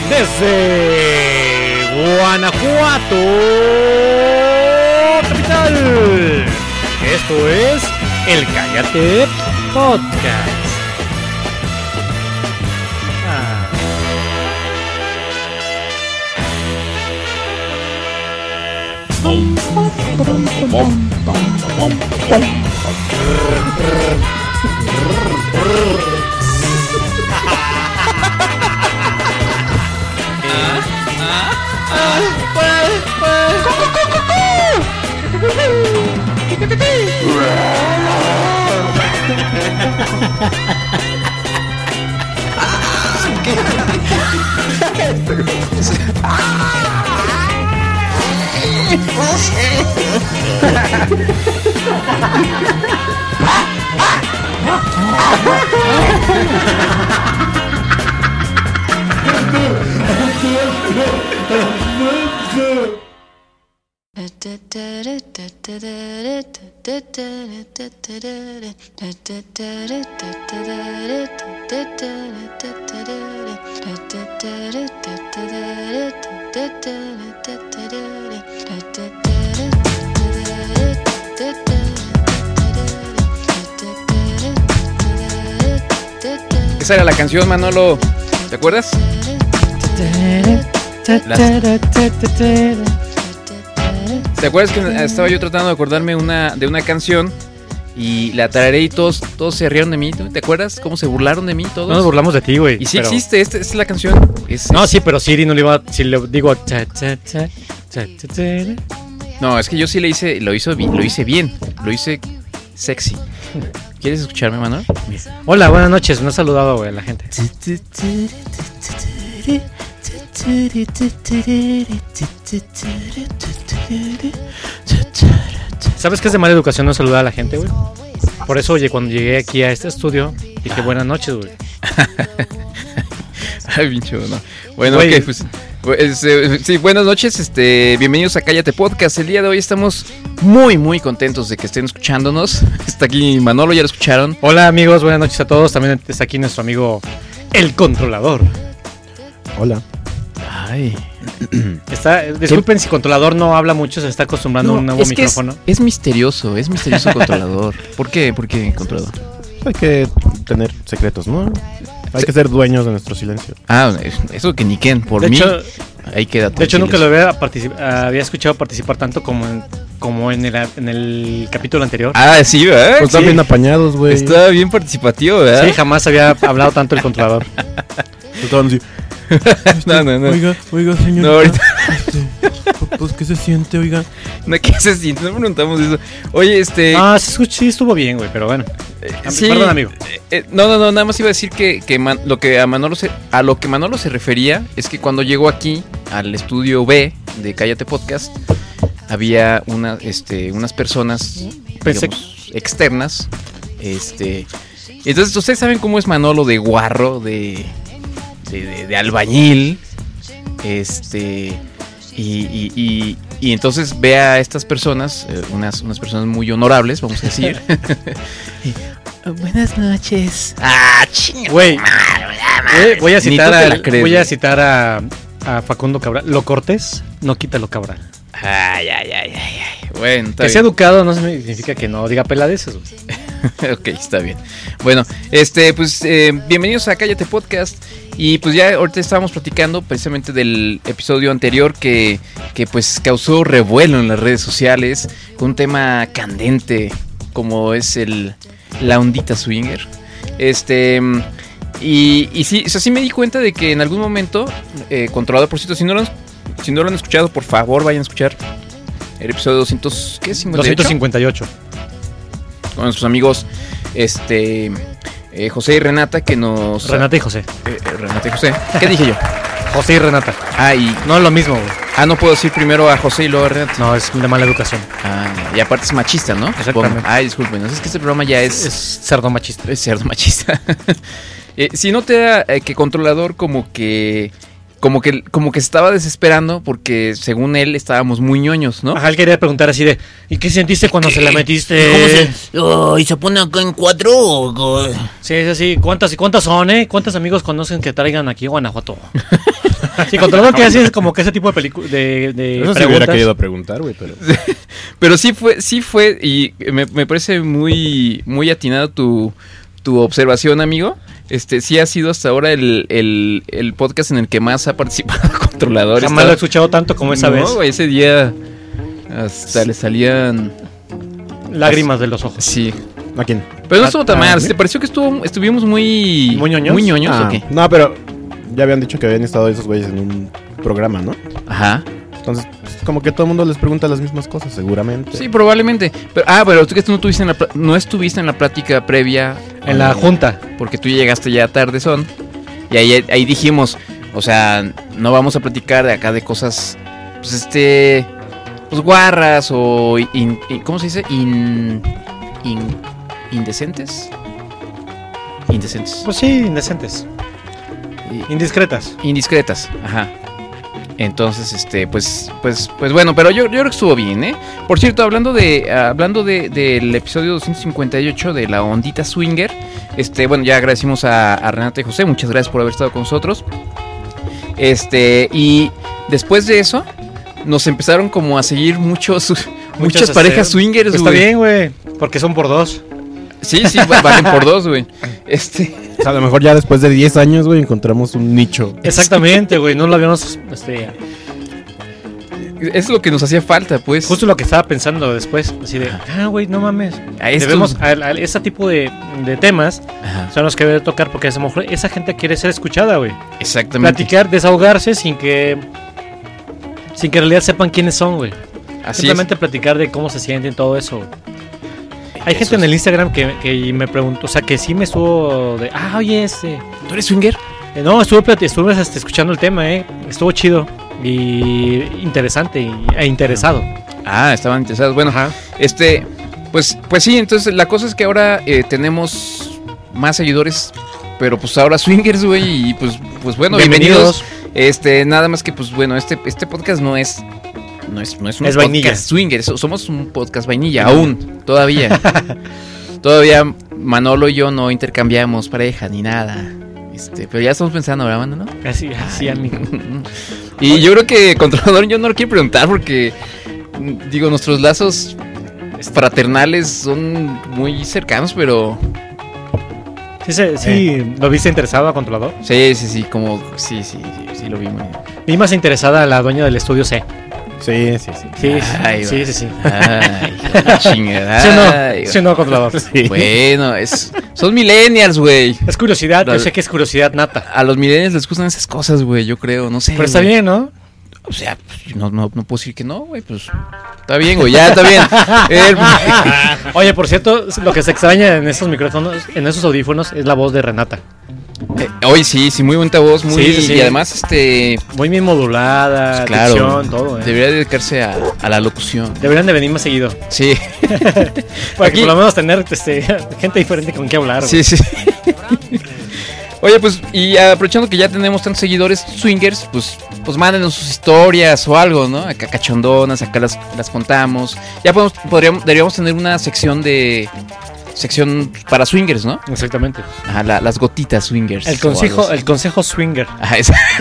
Desde Guanajuato capital, esto es el Cállate Podcast. Esa era la canción, Manolo. ¿Te acuerdas? ¿Te acuerdas que estaba yo tratando de acordarme de una canción y la tarareé y todos se rieron de mí? ¿Te acuerdas cómo se burlaron de mí todos? No nos burlamos de ti, güey. Y sí pero... existe, esta es la canción. No, sí, pero Siri no le iba. Si le digo. No, es que yo sí lo hice bien, lo hice sexy. ¿Quieres escucharme, Manuel? Hola, buenas noches. No he saludado, güey, a la gente. ¿Sabes que es de mala educación no saludar a la gente, güey? Por eso, oye, cuando llegué aquí a este estudio, dije buenas noches, güey. Ay, pinche, no. Bueno, ok, pues... sí, buenas noches, bienvenidos a Cállate Podcast. El día de hoy estamos muy contentos de que estén escuchándonos. Está aquí Manolo, ya lo escucharon. Hola amigos, buenas noches a todos. También está aquí nuestro amigo El Controlador. Hola. Ay. Disculpen si Controlador no habla mucho, se está acostumbrando a un nuevo micrófono. Es misterioso Controlador. ¿Por qué Controlador? Hay que tener secretos, ¿no? Hay que ser dueños de nuestro silencio. Ah, eso que ni Ken, por mí. Ahí queda. De hecho, nunca lo había escuchado participar tanto como en el capítulo anterior. Ah, sí, ¿verdad? Pues están bien apañados, güey. Estaba bien participativo, ¿verdad? Sí, jamás había hablado tanto el Controlador. Estaban así. No. Oiga, señor. No, ahorita. Pues, ¿qué se siente, oiga? No, ¿qué se siente? No preguntamos eso. Oye, sí estuvo bien, güey, pero bueno. Sí, perdón, amigo. No, nada más iba a decir que a lo que Manolo se refería es que cuando llegó aquí al estudio B de Cállate Podcast había unas personas, digamos, externas. Entonces, ustedes saben cómo es Manolo de guarro, de albañil, y entonces ve a estas personas, unas personas muy honorables, vamos a decir. Buenas noches. Güey, voy a citar a Facundo Cabral. Lo cortés no quita lo Cabral. Ay. Bueno, que sea educado no significa que no diga peladeces. Ok, está bien. Bueno, pues bienvenidos a Cállate Podcast. Y pues ya ahorita estábamos platicando precisamente del episodio anterior que pues causó revuelo en las redes sociales con un tema candente como es la ondita swinger. Y sí, o sea, sí me di cuenta de que en algún momento Controlador, por cierto, si no lo han escuchado, por favor vayan a escuchar el episodio 258 con nuestros amigos José y Renata, que nos... Renata y José. Renata y José. ¿Qué dije yo? José y Renata. Y... No es lo mismo, güey. No puedo decir primero a José y luego a Renata. No, es de mala educación. Y aparte es machista, ¿no? Exactamente. Disculpen. Es que este programa ya es cerdo machista. Es cerdo machista. Si no te da que Controlador como que se estaba desesperando porque según él estábamos muy ñoños, ¿no? Ajá, él quería preguntar así de ¿y qué sentiste cuando se la metiste? ¿Y se pone acá en 4? Sí, es así. ¿Cuántas son, ¿Cuántos amigos conocen que traigan aquí a Guanajuato? Sí, controlador que hace es como que ese tipo de películas de Eso preguntas. sí hubiera querido preguntar, güey, pero... Pero sí fue, y me parece muy, muy atinado tu observación, amigo. Sí ha sido hasta ahora el podcast en el que más ha participado Controlador. Jamás lo he escuchado tanto como esa vez. No, ese día hasta le salían lágrimas de los ojos. Sí. ¿A quién? Pero no estuvo tan mal. ¿Te pareció que estuvimos muy ñoños? ¿Muy ñoños o qué? No, pero ya habían dicho que habían estado esos güeyes en un programa, ¿no? Ajá. Entonces, pues, como que todo el mundo les pregunta las mismas cosas, seguramente. Sí, probablemente. Pero tú que no estuviste en la plática previa. En la junta. Porque tú llegaste ya tarde, y ahí dijimos, o sea, no vamos a platicar de acá de cosas, pues pues guarras o ¿cómo se dice? Indecentes. Indecentes. Pues sí, indecentes. Indiscretas. Indiscretas, ajá. Entonces, pues bueno, pero yo creo que estuvo bien, ¿eh? Por cierto, hablando del episodio 258 de la ondita swinger, bueno, ya agradecimos a Renata y José, muchas gracias por haber estado con nosotros. Y después de eso, nos empezaron como a seguir muchas parejas swingers, pues güey. Está bien, güey, porque son por dos. Sí, valen por dos, güey. O sea, a lo mejor ya después de 10 años, güey, encontramos un nicho. Exactamente, güey, no lo habíamos... Es lo que nos hacía falta, pues. Justo lo que estaba pensando después, así de, güey, no mames. Debemos, a ese tipo de temas, ajá, son los que debe tocar, porque a lo mejor esa gente quiere ser escuchada, güey. Exactamente. Platicar, desahogarse sin que en realidad sepan quiénes son, güey. Simplemente platicar de cómo se sienten, todo eso. Hay gente en el Instagram que me preguntó, o sea, que sí me estuvo de, oye, ¿tú eres swinger? No, estuve escuchando el tema, estuvo chido y interesante e interesado. Estaban interesados. Bueno, ajá. Pues sí, entonces la cosa es que ahora tenemos más seguidores, pero pues ahora swingers, güey, y pues bueno, bienvenidos. Nada más que pues bueno, este podcast no es un podcast vainilla. Swinger, somos un podcast vainilla, aún, todavía. Todavía Manolo y yo no intercambiamos pareja ni nada. Pero ya estamos pensando, ¿verdad, Manolo? Así, amigo. Y yo creo que Controlador yo no lo quiero preguntar porque, digo, nuestros lazos fraternales son muy cercanos, pero... Sí, ¿lo viste interesado a Controlador? Sí, sí, lo vi muy bien. Vi más interesada a la dueña del estudio C. Sí. Sí. Ay, chingada. Sí, no, Controlador. Sí. Bueno, son millennials, güey. Es curiosidad, yo sé que es curiosidad nata. A los millennials les gustan esas cosas, güey, yo creo, no sé. Pero está bien, ¿no? O sea, pues, no puedo decir que no, güey, pues está bien, güey, ya está bien. Oye, por cierto, lo que se extraña en esos micrófonos, en esos audífonos, es la voz de Renata. Hoy sí, muy bonita voz, muy sí. Y además muy bien modulada, pues claro, dicción, todo. Debería dedicarse a la locución. Deberían de venir más seguido. Sí. Para que por lo menos tener gente diferente con quien hablar. Sí. Oye, pues, y aprovechando que ya tenemos tantos seguidores swingers, pues mándenos sus historias o algo, ¿no? Acá cachondonas, acá las contamos. Ya deberíamos tener una sección para swingers, ¿no? Exactamente. Ajá, las gotitas swingers. El consejo swinger. Ajá,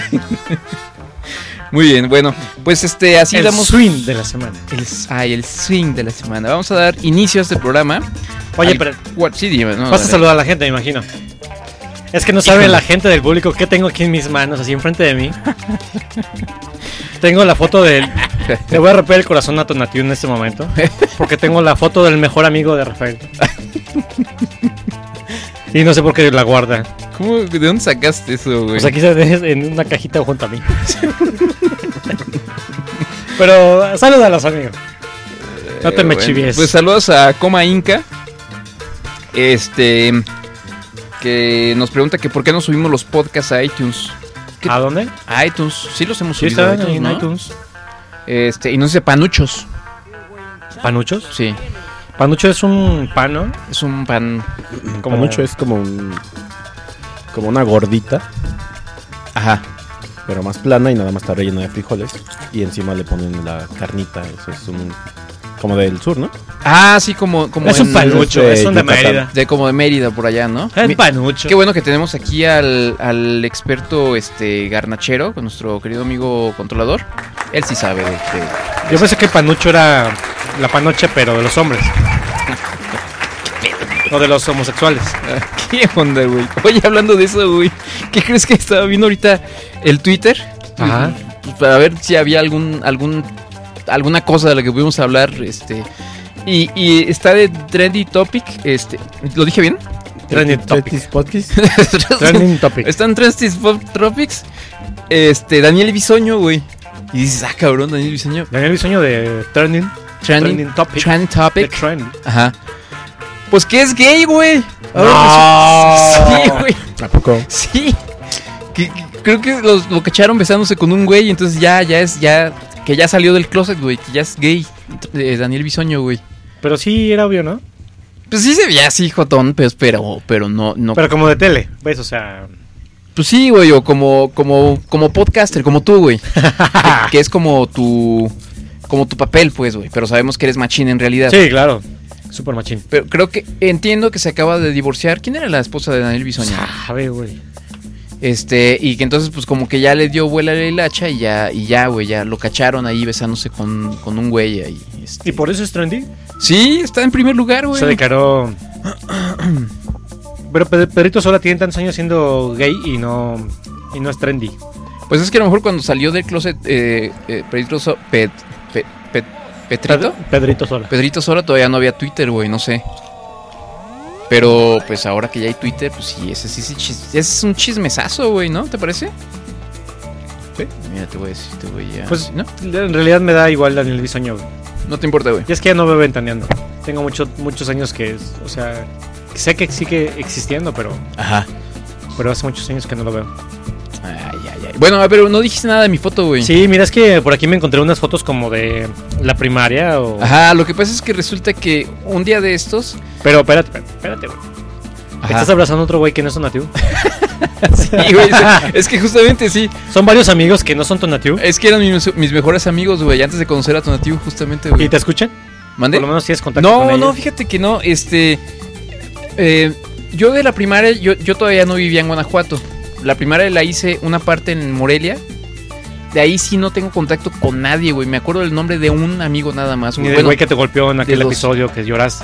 muy bien, bueno, pues así el damos... swing de la semana. El swing de la semana. Vamos a dar inicio a este programa. Oye, pero... Sí, dime. No, vas a saludar a la gente, me imagino. Es que no sabe la gente del público qué tengo aquí en mis manos, así enfrente de mí. Tengo la foto del... Le voy a romper el corazón a Tonatiuh en este momento, porque tengo la foto del mejor amigo de Rafael. Y no sé por qué la guarda. ¿Cómo? ¿De dónde sacaste eso, güey? Pues aquí en una cajita junto a mí. Pero salúdalos, amigo. No te me chivies. Pues saludos a Coma Inca. Que nos pregunta que por qué no subimos los podcasts a iTunes. ¿A dónde? A iTunes. Sí los hemos subido a iTunes, en ¿no? iTunes. Y no sé, panuchos. ¿Panuchos? Sí. Panucho es un pan, ¿no? Es un pan. Panucho es como una gordita. Ajá. Pero más plana y nada más está rellena de frijoles. Y encima le ponen la carnita. Eso es como del sur, ¿no? Ah, sí, como Es un panucho, de es un de Yucatán. Mérida. como de Mérida por allá, ¿no? Es panucho. Qué bueno que tenemos aquí al experto garnachero, con nuestro querido amigo controlador. Él sí sabe de Yo pensé que panucho era la panoche, pero de los hombres. O de los homosexuales. ¿Qué onda, güey? Oye, hablando de eso, güey, ¿qué crees que estaba viendo ahorita el Twitter? Ajá. Pues para ver si había alguna cosa de la que pudimos hablar, y está de Trendy Topic, ¿lo dije bien? Trending topic. Podcast. Trending topic. Están Trendy Topics, Daniel Bisoño, güey. Y dices, cabrón, Daniel Bisoño. Daniel Bisoño de Trending Topic. Trending Topic. The Trend. Ajá. Pues que es gay, güey. No. Sí, güey. ¿A poco? Sí. Creo que lo cacharon besándose con un güey, entonces que ya salió del closet, güey, que ya es gay. Daniel Bisoño, güey. Pero sí era obvio, ¿no? Pues sí se veía así, jotón, pero no. Pero como de tele, ¿ves? O sea... Pues sí, güey, o como podcaster, como tú, güey. que es como tu papel, pues, güey. Pero sabemos que eres machín en realidad. Sí, claro. Super machín. Pero entiendo que se acaba de divorciar. ¿Quién era la esposa de Daniel Bisoño? Sabe, güey. Y que entonces, pues, como que ya le dio vuela a la hilacha y ya, güey, ya lo cacharon ahí besándose con un güey ahí. ¿Y por eso es trendy? Sí, está en primer lugar, güey. Se declaró... Pero Pedrito Sola tiene tantos años siendo gay y no es trendy. Pues es que a lo mejor cuando salió del closet Pedrito Pedrito Sola todavía no había Twitter, güey, no sé. Pero pues ahora que ya hay Twitter, pues sí, ese es un chismesazo, güey, ¿no? ¿Te parece? Sí. Mira, te voy a... Pues ¿no? en realidad me da igual Daniel Bisoño, güey. No te importa, güey. Y es que ya no veo ventaneando. Tengo muchos años que, o sea, sé que sigue existiendo, pero Ajá. hace muchos años que no lo veo. Ay. Bueno, pero no dijiste nada de mi foto, güey. Sí, mira, es que por aquí me encontré unas fotos como de la primaria o... Ajá, lo que pasa es que resulta que un día de estos... Pero espérate, güey. Ajá. ¿Estás abrazando a otro güey que no es Tonatiuh? Sí, güey, es que justamente sí. Son varios amigos que no son Tonatiuh. Es que eran mis mejores amigos, güey, antes de conocer a Tonatiuh, justamente, güey. ¿Y te escuchan? ¿Mande? Por lo menos tienes contacto con ellos. No, fíjate que no, yo de la primaria, yo todavía no vivía en Guanajuato. La primaria la hice una parte en Morelia. De ahí sí no tengo contacto con nadie, güey. Me acuerdo del nombre de un amigo nada más. Ni del güey que te golpeó en aquel los- episodio que lloraste.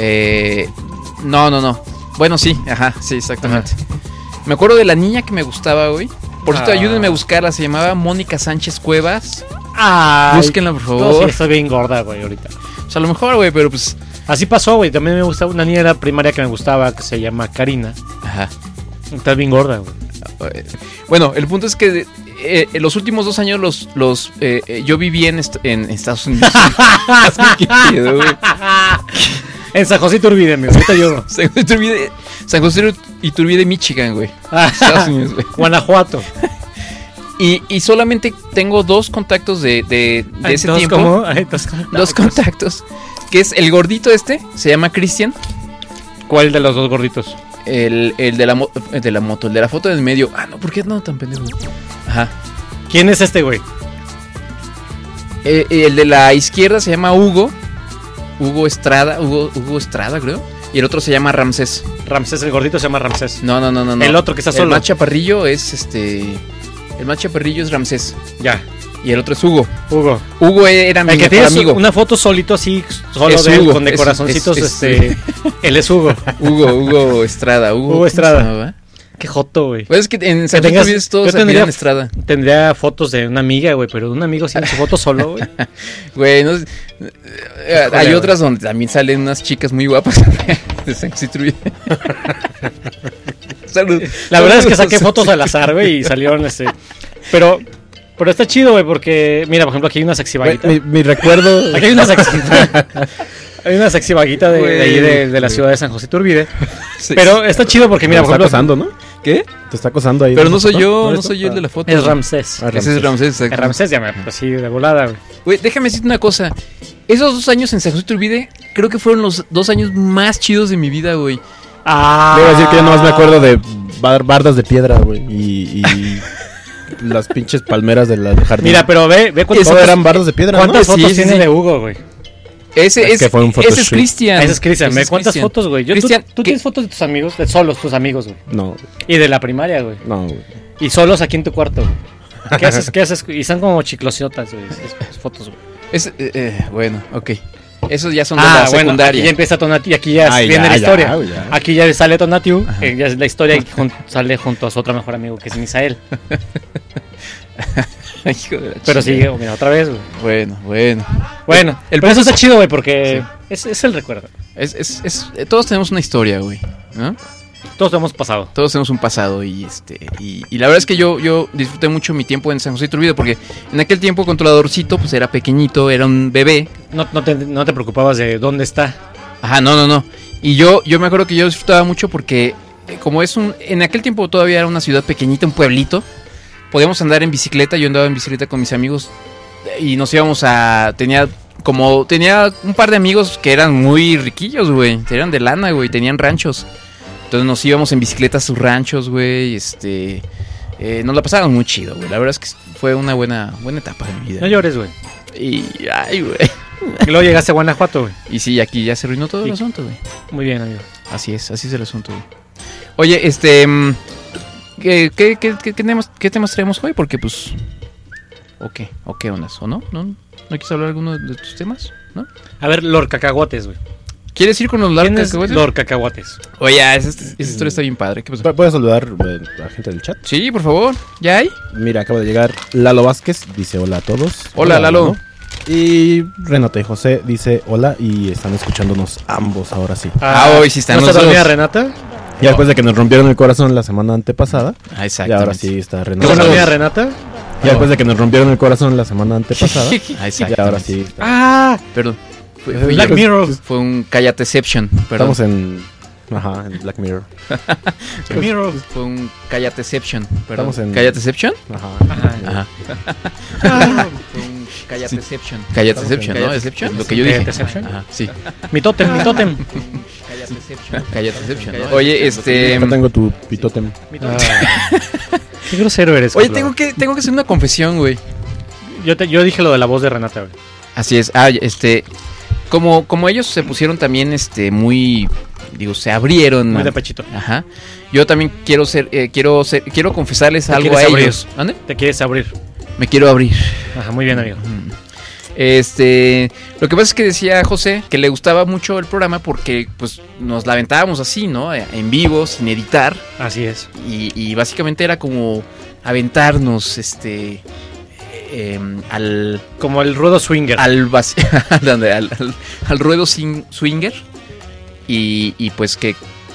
No. Bueno, sí, ajá, sí, exactamente. Me acuerdo de la niña que me gustaba, güey. Por cierto, ayúdenme a buscarla. Se llamaba Mónica Sánchez Cuevas. Búsquenla, por favor. No, sí, está bien gorda, güey, ahorita. O sea, a lo mejor, güey, pero pues... Así pasó, güey. También me gustaba una niña de la primaria que me gustaba, que se llama Karina. Ajá. Está bien gorda, güey. Bueno, el punto es que en los últimos 2 años yo viví en Estados Unidos. ¿Qué pedo, güey? En San José Iturbide, amigo. Ahorita yo. San José Iturbide, Michigan, güey. Estados Unidos, güey. Guanajuato. Y solamente tengo 2 contactos de ese Entonces, tiempo. ¿cómo? Entonces, 2 contactos. Que es el gordito se llama Cristian. ¿Cuál de los dos gorditos? El de la moto, el de la foto del medio. No, ¿por qué no tan pendejo? Ajá. ¿Quién es este, güey? El de la izquierda se llama Hugo Estrada, Hugo Estrada, creo. Y el otro se llama Ramsés. Ramsés, el gordito se llama Ramsés. No. El otro que está solo. El más chaparrillo es el más chaparrillo es Ramsés. Ya. Y el otro es Hugo. Hugo era mi el que mejor tiene amigo. una foto solito así, solo Es de él, Hugo, con de corazoncitos, es- él es Hugo. Hugo Estrada. Hugo Estrada. ¿cómo se llamaba? Qué joto, güey. Pues es que en San tengas- Luis todos yo se tendría- apellidan Estrada. Tendría fotos de una amiga, güey, pero de un amigo sin su foto solo, güey. Güey, no sé, hay güey. otras donde también salen unas chicas muy guapas de San Luis. Salud. La verdad es que saqué fotos al azar, güey, y salieron Pero está chido, güey, porque mira, por ejemplo, aquí hay una sexy vaguita. Mi recuerdo. Aquí hay una sexy hay una sexy vaguita de ahí de la ciudad de San José Iturbide. Sí. Pero está chido porque mira, Te por está ejemplo, acosando, ¿no? ¿Qué? Te está acosando ahí. Pero en no esa soy foto. yo, ¿No no eres soy tú? yo el de la foto. es Ramsés. Ah, Ese es Ramsés, exacto. Ramsés ya me así de volada, güey. Güey, déjame decirte una cosa. Esos 2 años en San José Iturbide creo que fueron los 2 años más chidos de mi vida, güey. Debo decir que yo nomás me acuerdo de bardas de piedra, güey. Y las pinches palmeras del jardín. Mira, pero ve cuántas Todo fotos, eran bardas de piedra, ¿no? cuántas Sí, fotos sí, tiene sí. de Hugo, güey. Ese es, que fue un ese photoshoot. es Cristian. Ese es Cristian. Ese ¿Me es cuántas Cristian. fotos, güey? Cristian, ¿Tú tienes fotos de tus amigos? De solos, tus amigos, güey. No, Y de la primaria, güey. no, güey. Y solos aquí en tu cuarto, güey. ¿Qué haces? ¿Qué haces? Y están como chiclosiotas, güey. Esas fotos, güey. Bueno, ok. Esos ya son de la Bueno, secundaria. aquí ya empieza Tonatiu y aquí ya Ay, viene ya, la historia. ya. Aquí ya sale Tonatiu, ya es la historia y sale junto a su otro mejor amigo que es Misael. Hijo de la Pero chingada. sigue, mira, otra vez, güey. Bueno. Bueno, El pero eso punto está chido, güey, porque es el recuerdo. Todos tenemos una historia, güey, ¿no? Todos lo hemos pasado. Todos tenemos un pasado y la verdad es que yo disfruté mucho mi tiempo en San José Iturbide porque en aquel tiempo Controladorcito pues era pequeñito, era un bebé. No te preocupabas de dónde está. Ajá, no. Y yo me acuerdo que yo disfrutaba mucho porque como en aquel tiempo todavía era una ciudad pequeñita, un pueblito, podíamos andar en bicicleta, yo andaba en bicicleta con mis amigos y nos íbamos tenía un par de amigos que eran muy riquillos, güey, eran de lana, güey, tenían ranchos. Entonces nos íbamos en bicicleta a sus ranchos, güey, nos la pasábamos muy chido, güey. La verdad es que fue una buena etapa de mi vida. No llores, güey. Ay, güey. Y luego llegaste a Guanajuato, güey. Y sí, aquí ya se arruinó todo el Sí. asunto, güey. Muy bien, amigo. Así es el asunto, güey. Oye, ¿qué temas traemos hoy? Porque, pues... ¿O qué ondas? ¿O no? ¿No quieres hablar de alguno de tus temas? ¿No? A ver, Lord Cacahuates, güey. ¿Quieres ir con los ¿Quién largos? es Lord Cacahuates? Oye, esa historia está bien padre. ¿Qué pasó? ¿Puedes saludar a la gente del chat? Sí, por favor. ¿Ya hay? Mira, acaba de llegar Lalo Vázquez, dice hola a todos. Hola, Lalo. Y Renata y José dice hola y están escuchándonos ambos ahora sí. Hoy sí están ¿No los está dormida dos. Renata? Y después de que nos rompieron el corazón la semana antepasada, Exacto. y ahora sí está ¿No Renata. está dormida Renata? Y después de que nos rompieron el corazón la semana antepasada, Exacto. y ahora sí está. Ah, Perdón. Black Mirror. Fue un Callateception. Perdón. Estamos en Black Mirror. Mirror. Fue un Callateception. Perdón. Estamos en- ¿Callateception? Ajá. Ajá. Ah, Fue un Callateception. Callateception, ¿no? Callateception. Lo que yo dije. Callateception. Ajá, sí. mi tótem. Callateception, ¿no? Oye, Acá tengo tu pitotem. Qué grosero eres. Oye, Carlos. tengo que hacer una confesión, güey. Yo dije lo de la voz de Renata, güey. Así es. Como ellos se pusieron también, se abrieron. Muy de pechito. Ajá. Yo también quiero confesarles ¿Te algo a quieres ellos. ¿Dónde? Te quieres abrir. Me quiero abrir. Ajá, muy bien, amigo. Lo que pasa es que decía José que le gustaba mucho el programa porque pues nos la aventábamos así, ¿no? En vivo, sin editar. Así es. Y básicamente era como aventarnos, Como el ruedo swinger. al ruedo swinger. Y pues que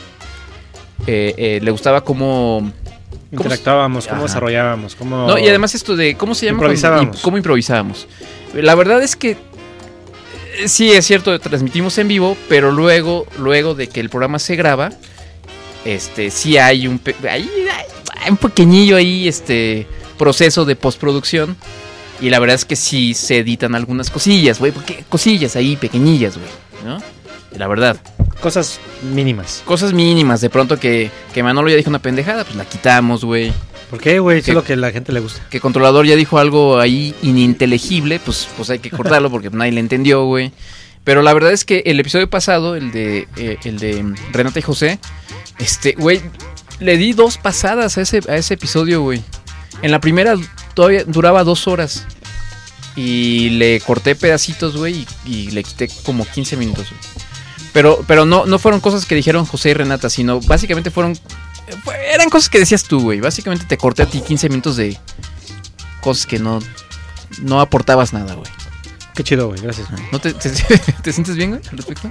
le gustaba como... Interactuábamos, cómo Ajá. desarrollábamos, cómo... No, y además esto de cómo se llama Improvisábamos. cómo improvisábamos. La verdad es que sí es cierto, transmitimos en vivo, pero luego de que el programa se graba, sí hay un pequeñillo ahí proceso de postproducción y la verdad es que sí se editan algunas cosillas, güey, porque cosillas ahí pequeñillas, güey, ¿no? La verdad. Cosas mínimas. Cosas mínimas, de pronto que Manolo ya dijo una pendejada, pues la quitamos, güey. ¿Por qué, güey? Eso ¿Qué? es lo que a la gente le gusta. Que Controlador ya dijo algo ahí ininteligible, pues hay que cortarlo porque nadie le entendió, güey. Pero la verdad es que el episodio pasado, el de Renata y José, güey, le di 2 pasadas a ese episodio, güey. En la primera todavía duraba 2 horas. Y le corté pedacitos, güey, y le quité como 15 minutos, güey. Pero no fueron cosas que dijeron José y Renata, sino básicamente eran cosas que decías tú, güey. Básicamente te corté a ti 15 minutos de cosas que no aportabas nada, güey. Qué chido, güey. Gracias. ¿No te sientes bien, güey, al respecto?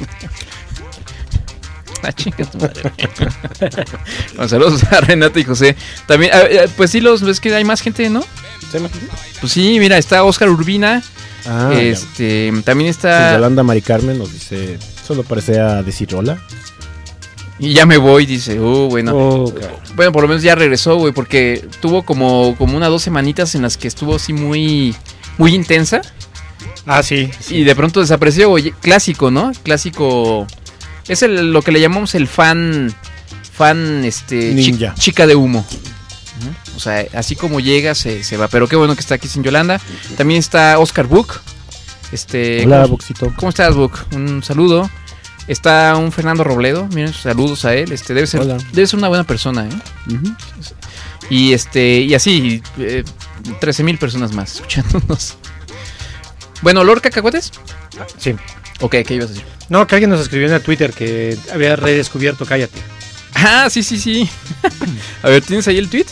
Chinga tu madre. Bueno, saludos a Renata y José. También, pues sí, ves que hay más gente, ¿no? Pues sí, mira, está Oscar Urbina. También está... Yolanda Mari Carmen nos dice, solo parecía decir hola. Y ya me voy, dice. Bueno. Okay. Bueno, por lo menos ya regresó, güey, porque tuvo como 2 semanitas en las que estuvo así muy, muy intensa. Ah, sí. Y de pronto desapareció, güey. Clásico, ¿no? Clásico. Es lo que le llamamos el fan ninja. chica de humo. O sea, así como llega, se va. Pero qué bueno que está aquí sin Yolanda. También está Oscar Book. Hola, Buxito. ¿Cómo estás, Buk? Un saludo. Está un Fernando Robledo, miren, saludos a él. Debe ser una buena persona, ¿eh? Uh-huh. Y así, 13,000 personas más escuchándonos. Bueno, ¿Lord Cacahuates? Sí. Ok, ¿qué ibas a decir? No, que alguien nos escribió en el Twitter que había redescubierto Cállate. Ah, sí. A ver, ¿tienes ahí el tweet?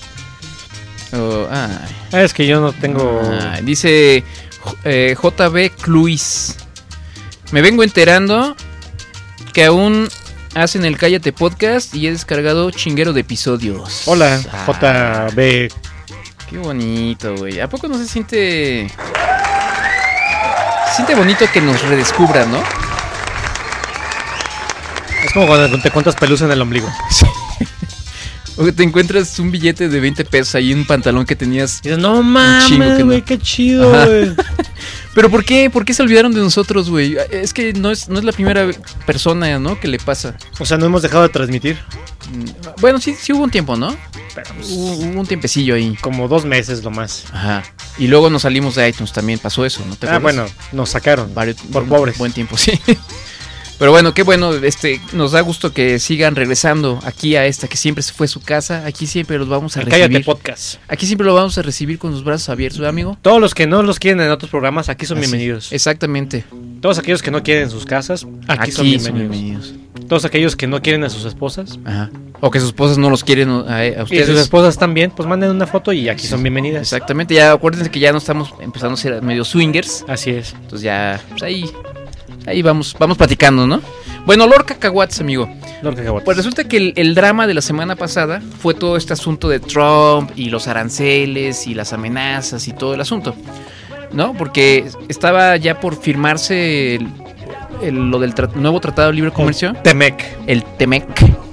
Es que yo no tengo... Dice JB Cluis. Me vengo enterando que aún hacen el Cállate Podcast y he descargado chinguero de episodios. Hola, JB. Qué bonito, güey. ¿A poco no se siente... Se siente bonito que nos redescubran, ¿no? Es como cuando te cuentas pelusa en el ombligo. Sí. O que te encuentras un billete de 20 pesos ahí en un pantalón que tenías. Y dices, no mames, güey, qué chido, güey. Pero ¿por qué? ¿Por qué se olvidaron de nosotros, güey? Es que no es la primera persona, ¿no? Que le pasa. O sea, no hemos dejado de transmitir. Bueno, sí hubo un tiempo, ¿no? Pero, pues, hubo un tiempecillo ahí. Como 2 meses nomás. Ajá. Y luego nos salimos de iTunes, también pasó eso, ¿no? ¿Te acuerdas? Bueno, nos sacaron. Por pobres. Buen tiempo, sí. Pero bueno, qué bueno, nos da gusto que sigan regresando aquí a esta que siempre fue su casa. Aquí siempre los vamos a recibir. Cállate Podcast. Aquí siempre lo vamos a recibir con los brazos abiertos, ¿verdad, amigo? Todos los que no los quieren en otros programas, aquí son bienvenidos. Exactamente. Todos aquellos que no quieren sus casas, aquí son bienvenidos. Todos aquellos que no quieren a sus esposas. Ajá. O que sus esposas no los quieren a ustedes. Y sus esposas también, pues manden una foto y aquí son bienvenidas. Exactamente, ya acuérdense que ya no estamos empezando a ser medio swingers. Así es. Entonces ya, pues ahí vamos platicando, ¿no? Bueno, Lord Cacahuates, amigo. Lord Cacahuates. Pues resulta que el drama de la semana pasada fue todo este asunto de Trump y los aranceles y las amenazas y todo el asunto, ¿no? Porque estaba ya por firmarse lo del nuevo Tratado de Libre Comercio. El TEMEC.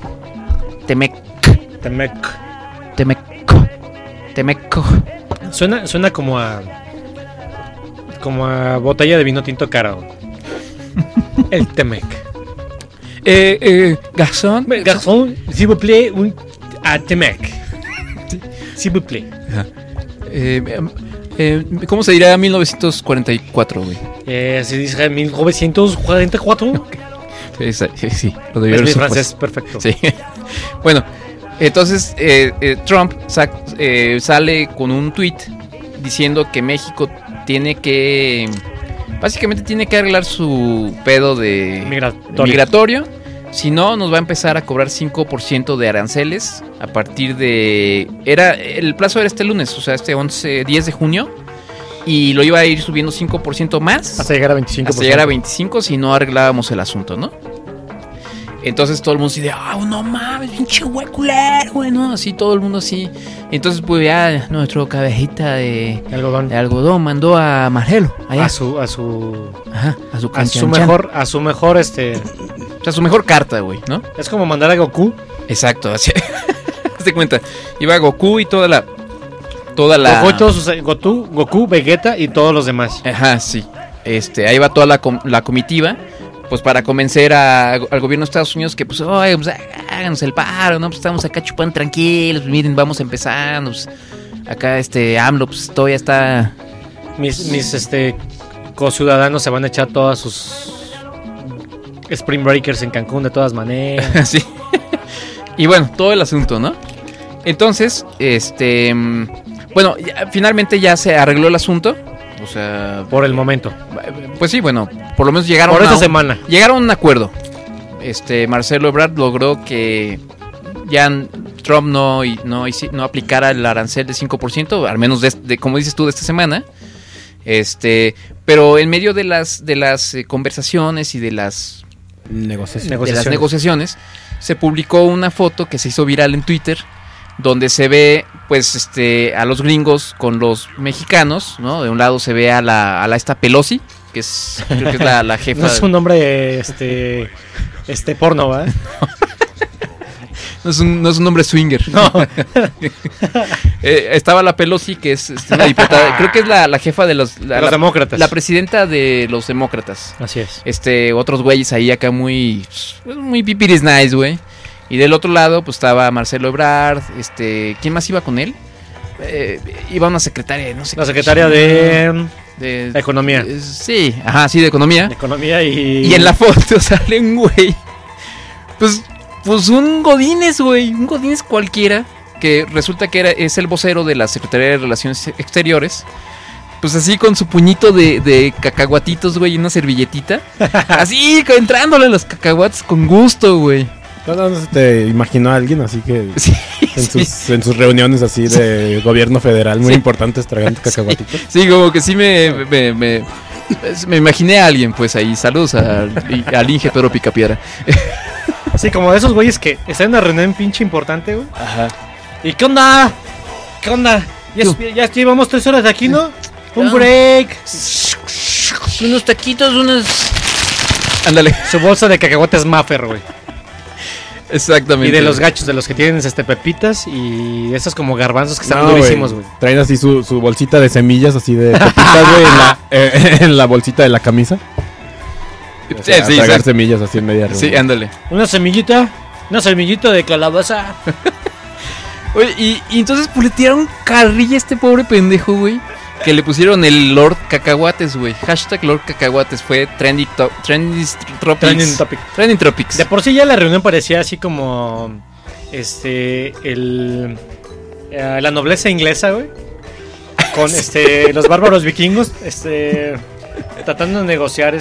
Temeco. Suena como a botella de vino tinto caro. El TEMEC. Garçon, s'il vous plaît, a TEMEC. S'il vous plaît. ¿Cómo se dirá 1944, güey? Se dice 1944. Sí, lo debía es haber mi supuesto. francés perfecto. Sí. Bueno, entonces Trump sale con un tweet diciendo que México básicamente tiene que arreglar su pedo de migratorio. Si no, nos va a empezar a cobrar 5% de aranceles a partir de... el plazo era este lunes, o sea, 10 de junio. Y lo iba a ir subiendo 5% más. Hasta llegar a 25%. Hasta llegar a 25% si no arreglábamos el asunto, ¿no? Entonces todo el mundo así de, no mames, pinche güey culero, güey, ¿no? Así todo el mundo así. Entonces pues ya nuestro cabecita de algodón mandó a Marcelo allá. A su mejor o sea, su mejor carta, güey, ¿no? Es como mandar a Goku. Exacto, así. Te cuenta, iba Goku y toda la Goku y todos sus Goku, Vegeta y todos los demás. Ajá, sí. Ahí va toda la comitiva. Pues para convencer al gobierno de Estados Unidos que pues, oye, pues háganos el paro, ¿no? Pues estamos acá chupando tranquilos, pues, miren, vamos empezando, pues, acá AMLO, pues todavía está... Mis co-ciudadanos se van a echar todas sus Spring Breakers en Cancún de todas maneras. Sí. Y bueno, todo el asunto, ¿no? Entonces, bueno, finalmente ya se arregló el asunto. O sea, por el momento. Pues sí, bueno, por lo menos llegaron por esta semana. Llegaron a un acuerdo. Marcelo Ebrard logró que ya Trump no aplicara el arancel de 5%, al menos de como dices tú, de esta semana. Pero en medio de las conversaciones y de las negociaciones se publicó una foto que se hizo viral en Twitter, donde se ve pues a los gringos con los mexicanos, ¿no? De un lado se ve a esta Pelosi, que creo que es la jefa. No es un nombre porno, ¿verdad? No es un nombre swinger. No. Estaba la Pelosi, que es una diputada, creo que es la jefa de los demócratas. La presidenta de los demócratas. Así es. Otros güeyes ahí acá muy pipiris nice, güey. Y del otro lado, pues estaba Marcelo Ebrard, ¿quién más iba con él? Iba una secretaria, no sé. La secretaria de de Economía. Sí, ajá, sí, de economía. Economía y... Y en la foto sale un güey. Pues un Godínez, güey. Un Godínez cualquiera. Que resulta que es el vocero de la Secretaría de Relaciones Exteriores. Pues así con su puñito de cacahuatitos, güey, y una servilletita. Así, entrándole a los cacahuates con gusto, güey. No se te imaginó a alguien así que Sí, en sus reuniones así de gobierno federal muy importantes tragando cacahuatitos. Sí, como que sí me imaginé a alguien, pues ahí. Saludos al Inge Pedro Picapiedra. Sí, como de esos güeyes que están en una reunión pinche importante, güey. Ajá. ¿Y qué onda? ¿Qué onda? Ya llevamos 3 horas de aquí, ¿no? Un Ya. break. Unos taquitos, unas... Ándale. Su bolsa de cacahuates Maffer, güey. Exactamente. Y de los gachos, de los que tienen pepitas y de esos como garbanzos que están No, durísimos, güey. Traen así su bolsita de semillas así de pepitas, güey, en la bolsita de la camisa. O sea, Sí, tragar sí. semillas así en media reunión. Sí, ándale. Una semillita de calabaza. Oye, y entonces pues le tiraron carrilla a este pobre pendejo, güey. Que le pusieron el Lord Cacahuates, güey. Hashtag Lord Cacahuates. Fue Trending Tropics. Trending topic. Trending Tropics. De por sí ya la reunión parecía así como la nobleza inglesa, güey. Con los bárbaros vikingos, tratando de negociar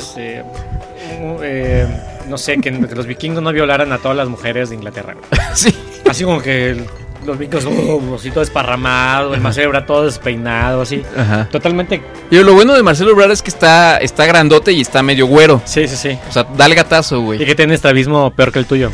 no sé, que los vikingos no violaran a todas las mujeres de Inglaterra, güey. Sí. Así como que los vikingos así todo desparramado, el Marcelo Ebrard todo despeinado, así. Ajá. Totalmente. Y lo bueno de Marcelo Ebrard es que está grandote y está medio güero. Sí, sí, sí. O sea, da el gatazo, Y güey. que tiene estrabismo peor que el tuyo.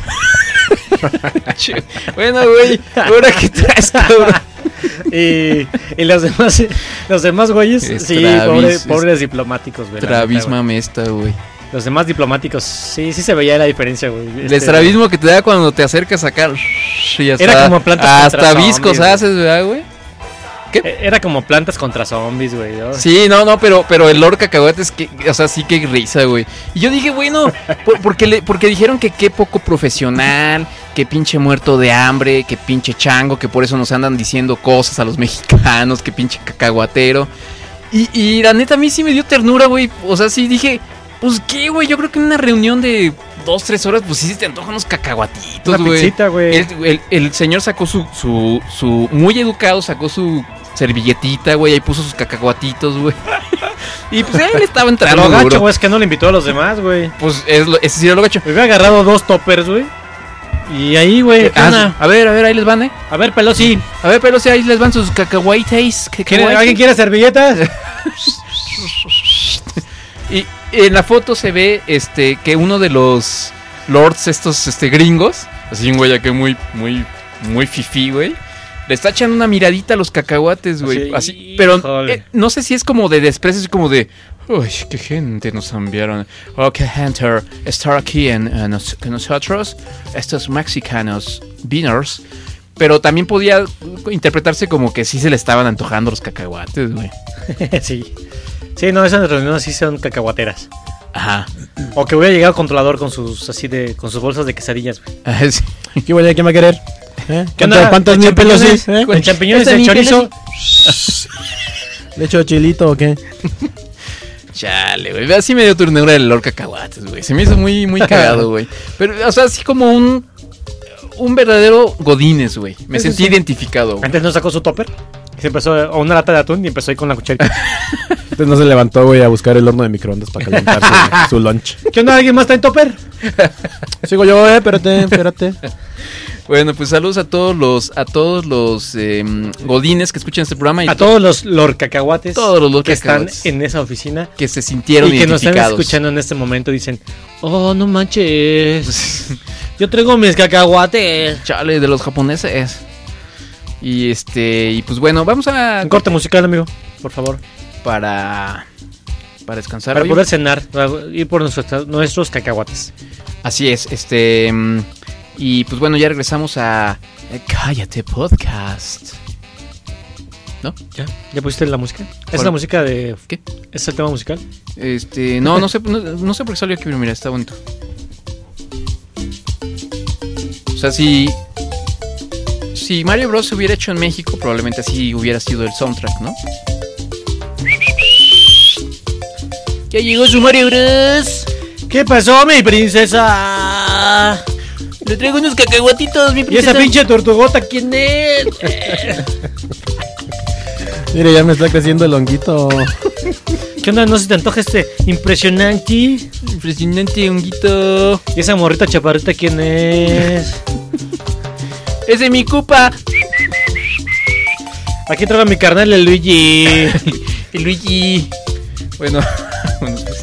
Bueno, güey, ahora que traes, cabrón. Y los demás güeyes, Es sí, Travis, pobres diplomáticos, güey. la Travis neta, güey. Mamesta, güey. Los demás diplomáticos, sí se veía la diferencia, güey. El estrabismo que te da cuando te acercas acá. Y hasta, Era como plantas contra hasta viscos zombies, haces, ¿verdad, güey? Era como plantas contra zombies, güey. ¿No? Sí, no, pero el Lord Cacahuates, que, o sea, sí que risa, güey. Y yo dije, bueno, porque dijeron que qué poco profesional, que pinche muerto de hambre, que pinche chango, que por eso nos andan diciendo cosas a los mexicanos, que pinche cacahuatero. Y la neta a mí sí me dio ternura, güey. O sea, sí dije, pues qué, güey, yo creo que en una reunión de 2-3 horas, pues sí se te antojan unos cacahuatitos, Una güey. pizzita, güey. El señor sacó su muy educado, sacó su servilletita, güey, ahí puso sus cacahuatitos, güey. Y pues él estaba entrando Lo gacho, duro. güey, es que no le invitó a los demás, güey. Pues ese sí era lo gacho. Me hubiera agarrado 2 toppers, güey. Y ahí, güey, ¿qué onda? A ver, ahí les van, A ver, Pelosi. A ver, pero si ahí les van sus cacahuates. ¿Alguien quiere servilletas? Y en la foto se ve que uno de los lords estos gringos, así un güey acá muy fifí, güey, le está echando una miradita a los cacahuates, güey. Sí, Así, pero híjole. no sé si es como de desprecio, es como de, uy, qué gente nos enviaron. Oh, qué gente estar aquí con nosotros, estos mexicanos beaners. Pero también podía interpretarse como que sí se le estaban antojando los cacahuates, güey. Sí. Sí, no, esas reuniones sí son cacahuateras. Ajá. O que hubiera llegado el controlador con sus bolsas de quesadillas, güey. Sí. ¿Qué güey? ¿Quién va a querer? ¿Qué onda? ¿Cuántos mil pelos champiñones? sí? Con champiñones Este de ni chorizo. ¿Le echo chilito o qué? Chale, güey. Así me dio ternura el Lord Cacahuates, güey. Se me hizo muy cagado, güey. Pero, o sea, así como un verdadero Godínez, güey. Me Eso sentí sí. identificado, güey. Antes no sacó su topper. Se empezó, o una lata de atún y empezó ahí con la cucharita. Entonces no se levantó, güey, a buscar el horno de microondas para calentar su lunch. ¿Qué onda? ¿Alguien más trae topper? Sigo yo, espérate. Bueno, pues saludos a todos los Godines que escuchan este programa y A todos los lorcacahuates Todos los que están lorcacahuates. en esa oficina que se sintieron y que nos están identificados. escuchando en este momento dicen, oh, no manches, yo traigo mis cacahuates. Chale, de los japoneses. Y y pues bueno, vamos a Un corte musical, amigo, por favor. para descansar. Para hoy. poder cenar, para ir por nuestros cacahuates. Así es, y pues bueno, ya regresamos a Cállate Podcast. ¿No? ¿Ya pusiste la música? ¿Es ¿Cuál? la música de... ¿Qué? ¿Es el tema musical? No sé por qué salió aquí, pero mira, está bonito. O sea, si Mario Bros se hubiera hecho en México, probablemente así hubiera sido el soundtrack, ¿no? Ya llegó su Mario Bros. ¿Qué pasó, mi princesa? Le traigo unos cacahuatitos, mi ¿Y princesa. esa pinche tortugota quién es? Mire, ya me está creciendo el honguito. ¿Qué onda? ¿No se te antoja este impresionante? Impresionante, honguito. ¿Y esa morrita chaparrita quién es? ¡Ese es mi Cupa! Aquí traigo a mi carnal, el Luigi. El Luigi. Bueno, bueno, pues.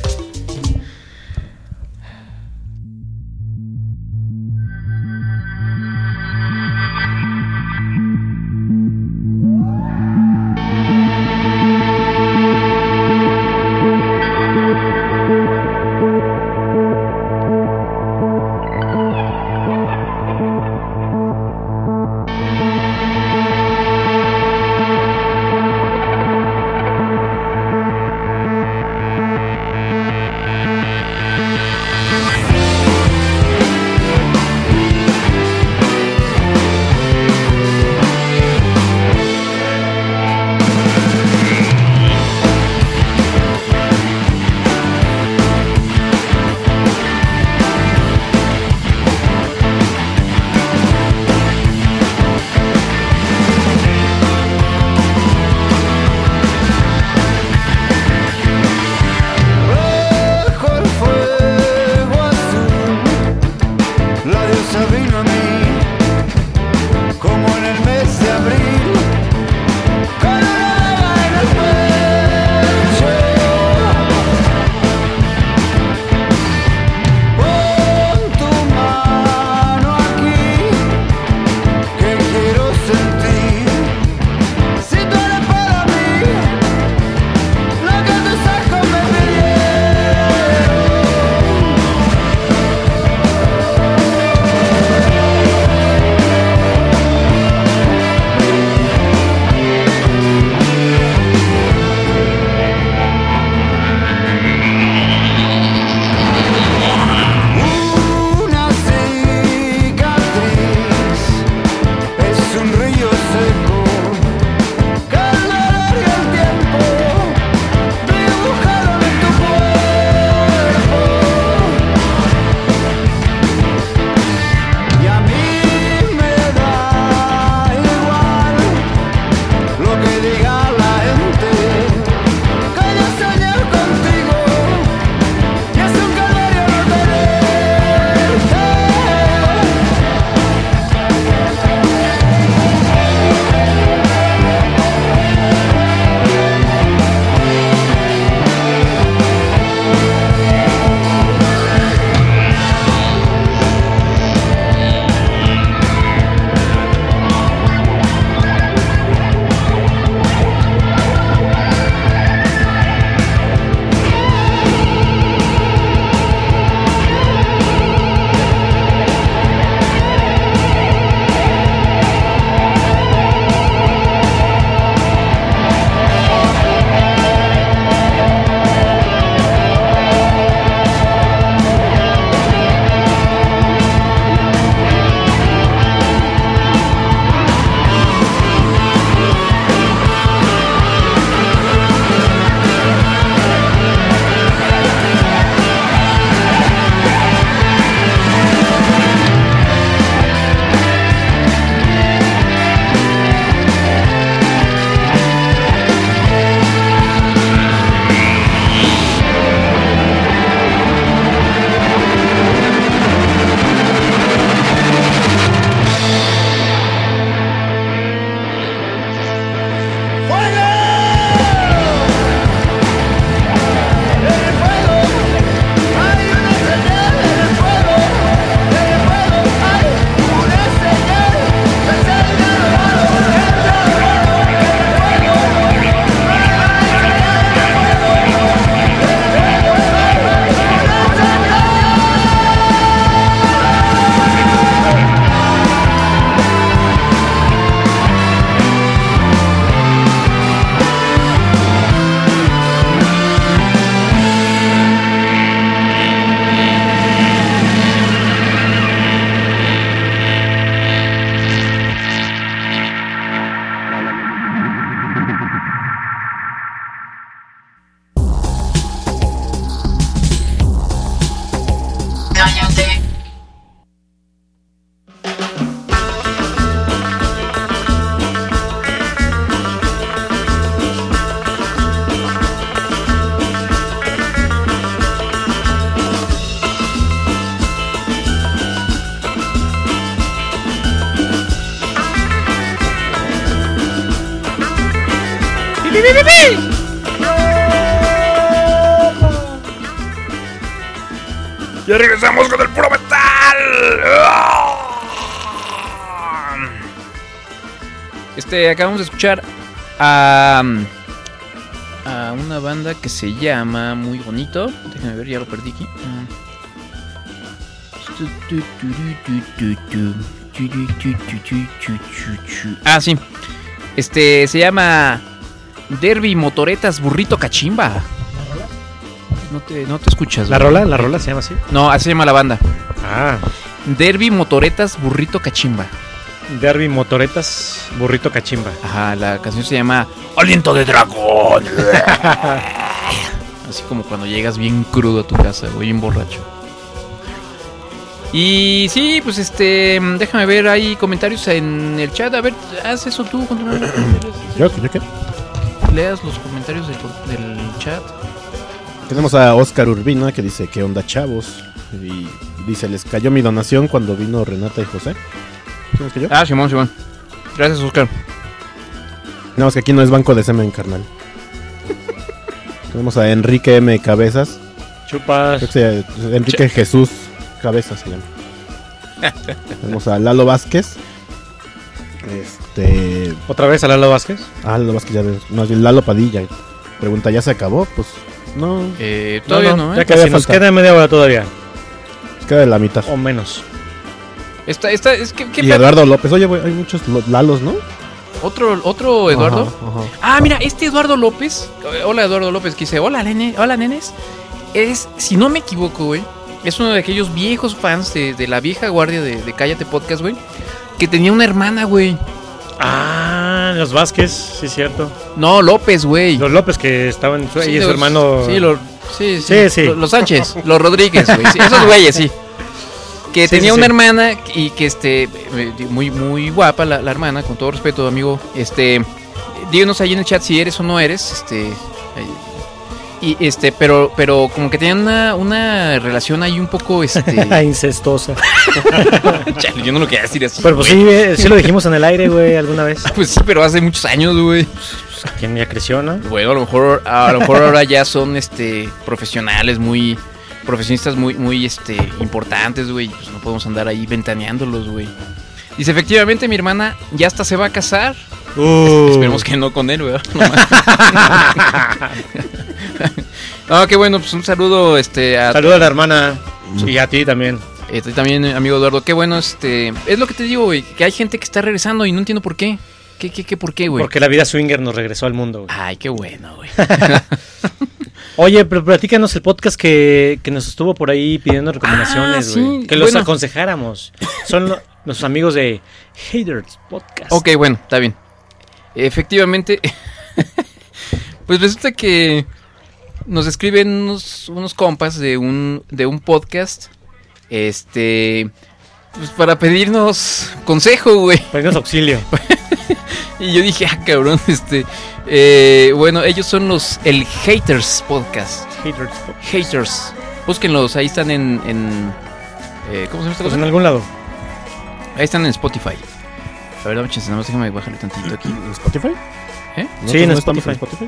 Ya regresamos con el puro metal. Acabamos de escuchar a una banda que se llama muy bonito. Déjenme ver, ya lo perdí aquí. Ah, sí. Se llama Derby Motoretas Burrito Cachimba. No te escuchas. ¿La rola se llama así? No, así se llama la banda. Ah. Derby Motoretas Burrito Cachimba. Derby Motoretas Burrito Cachimba. Ajá, la canción se llama Aliento de Dragón. Así como cuando llegas bien crudo a tu casa, güey, bien borracho. Y sí, pues déjame ver, hay comentarios en el chat. A ver, haz eso tú con tu mano. ¿Yo qué? Leas los comentarios del chat. Tenemos a Oscar Urbina que dice: ¿qué onda, chavos? Y dice: les cayó mi donación cuando vino Renata y José. ¿Quién es que yo? Ah, Simón. Gracias, Oscar. Nada más que aquí no es banco de semen, carnal. Tenemos a Enrique M. Cabezas. Chupas. Creo que Enrique Jesús Cabezas se llama. Tenemos a Lalo Vázquez. ¿Otra vez a Lalo Vázquez? Lalo Vázquez, ya ves. Más bien Lalo Padilla. Pregunta: ¿ya se acabó? Pues no. Todavía no, Ya casi nos queda media hora todavía. Queda de la mitad. O menos. Es que Y Eduardo López. Oye, güey, hay muchos Lalos, ¿no? ¿Otro Eduardo? Ajá. Ah, mira, Eduardo López. Hola, Eduardo López, que dice: hola, nenes. Si no me equivoco, güey, es uno de aquellos viejos fans de la vieja guardia de Cállate Podcast, güey, que tenía una hermana, güey. Ah, los Vázquez, sí, cierto. No, López, güey. Los López que estaban Sí, y su hermano. Sí. Sí. Los Sánchez, los Rodríguez, güey. Sí, esos güeyes, sí. Que Sí, tenía sí, una sí. hermana y que muy muy guapa la hermana, con todo respeto, amigo. Díganos ahí en el chat si eres o no eres, pero como que tenían una relación ahí un poco Incestuosa. Chale, yo no lo quería decir así. Pero pues sí lo dijimos en el aire, güey, alguna vez. Pues sí, pero hace muchos años, güey. ¿Quién ya creció, no? Bueno, a lo mejor ahora ya son profesionistas muy importantes, güey. Pues no podemos andar ahí ventaneándolos, güey. Dice: efectivamente, mi hermana ya hasta se va a casar. Esperemos que no con él, güey. No, qué bueno, pues un saludo Saludo a la hermana y a ti también. También, amigo Eduardo, qué bueno, es lo que te digo, güey, que hay gente que está regresando y no entiendo por qué. ¿Por qué, güey? Porque la vida swinger nos regresó al mundo, güey. Ay, qué bueno, güey. Oye, pero platícanos el podcast que nos estuvo por ahí pidiendo recomendaciones, güey. Sí, Que los bueno. aconsejáramos. Son los amigos de Haters Podcast. Ok, bueno, está bien. Efectivamente, pues resulta que nos escriben unos compas de un podcast, pues para pedirnos consejo, güey. Pedirnos auxilio. Y yo dije: cabrón, bueno, ellos son el Haters Podcast. Haters Podcast. Haters. Búsquenlos, ahí están en ¿cómo se llama esta Pues cosa? en algún lado. Ahí están en Spotify. A ver, dame chance, nada más déjame bajarle tantito aquí. ¿En Spotify? ¿Eh? Sí, en ¿No estamos Spotify.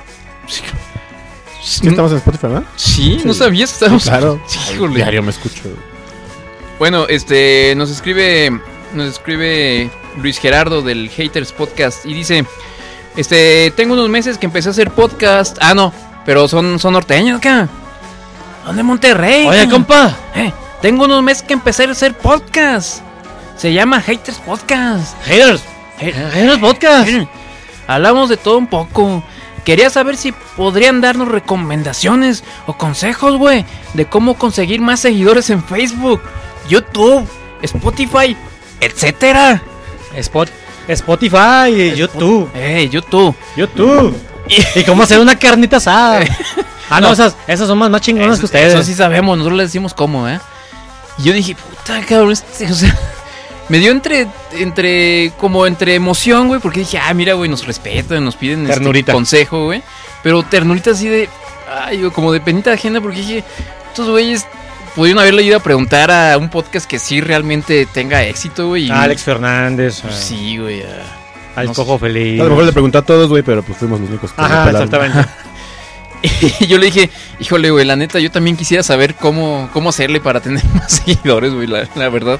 Sí, estamos en Spotify, ¿verdad? Sí, no Sí. sabías que estábamos. Claro. Híjole. Diario me escucho. Bueno, nos escribe Luis Gerardo del Haters Podcast y dice: tengo unos meses que empecé a hacer podcast. Ah, no, pero son norteños acá. ¿Dónde, Monterrey? Oye, compa. Tengo unos meses que empecé a hacer podcast. Se llama Haters Podcast. Haters Podcast. Hablamos de todo un poco. Quería saber si podrían darnos recomendaciones o consejos, güey, de cómo conseguir más seguidores en Facebook, YouTube, Spotify, etcétera. Spotify, YouTube. YouTube. ¿Y cómo hacer una carnita asada? No, esas son más chingonas que ustedes. Eso sí sabemos, nosotros les decimos cómo, ¿eh? Y yo dije: puta, cabrón, o sea, me dio entre emoción, güey, porque dije: mira, güey, nos respetan, nos piden Ternurita. Consejo, güey. Pero ternurita así de, güey, como de penita ajena, porque dije: estos güeyes pudieron haberle ido a preguntar a un podcast que sí realmente tenga éxito, güey. Alex Fernández. Pues sí, güey. Al No cojo feliz. A lo mejor le preguntó a todos, güey, pero pues fuimos los únicos que Ajá, le pelaron. exactamente. Y yo le dije, híjole, güey, la neta, yo también quisiera saber cómo hacerle para tener más seguidores, güey, la verdad.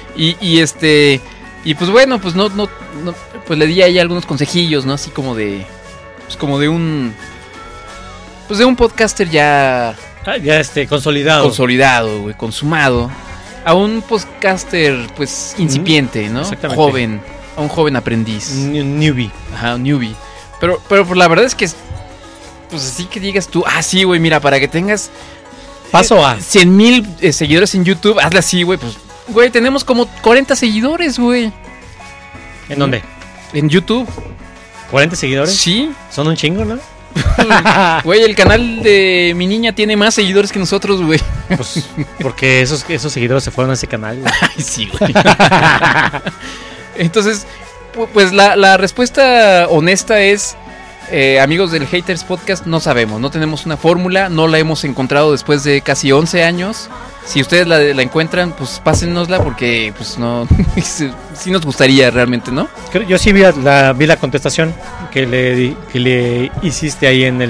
Y pues bueno, pues no, pues le di ahí algunos consejillos, ¿no? Así como de, pues como de un podcaster ya Ya consolidado. consolidado, güey, consumado, a un podcaster, pues, incipiente, ¿no? Exactamente. Joven, a un joven aprendiz. Newbie. Ajá, un newbie. Pero pues la verdad es que, pues así que digas tú, sí, güey, mira, para que tengas Paso A. 100,000 seguidores en YouTube, hazle así, güey, pues, güey, tenemos como 40 seguidores, güey, ¿En dónde? en YouTube. ¿40 seguidores? Sí, Son un chingo, ¿no? güey, el canal de mi niña tiene más seguidores que nosotros, güey. Pues porque esos seguidores se fueron a ese canal. güey. Ay, sí, güey. Entonces, pues la respuesta honesta es, amigos del Haters Podcast, no sabemos, no tenemos una fórmula, no la hemos encontrado después de casi 11 años. Si ustedes la encuentran, pues pásennosla porque pues no, sí nos gustaría realmente, ¿no? Yo sí vi la contestación que le hiciste ahí en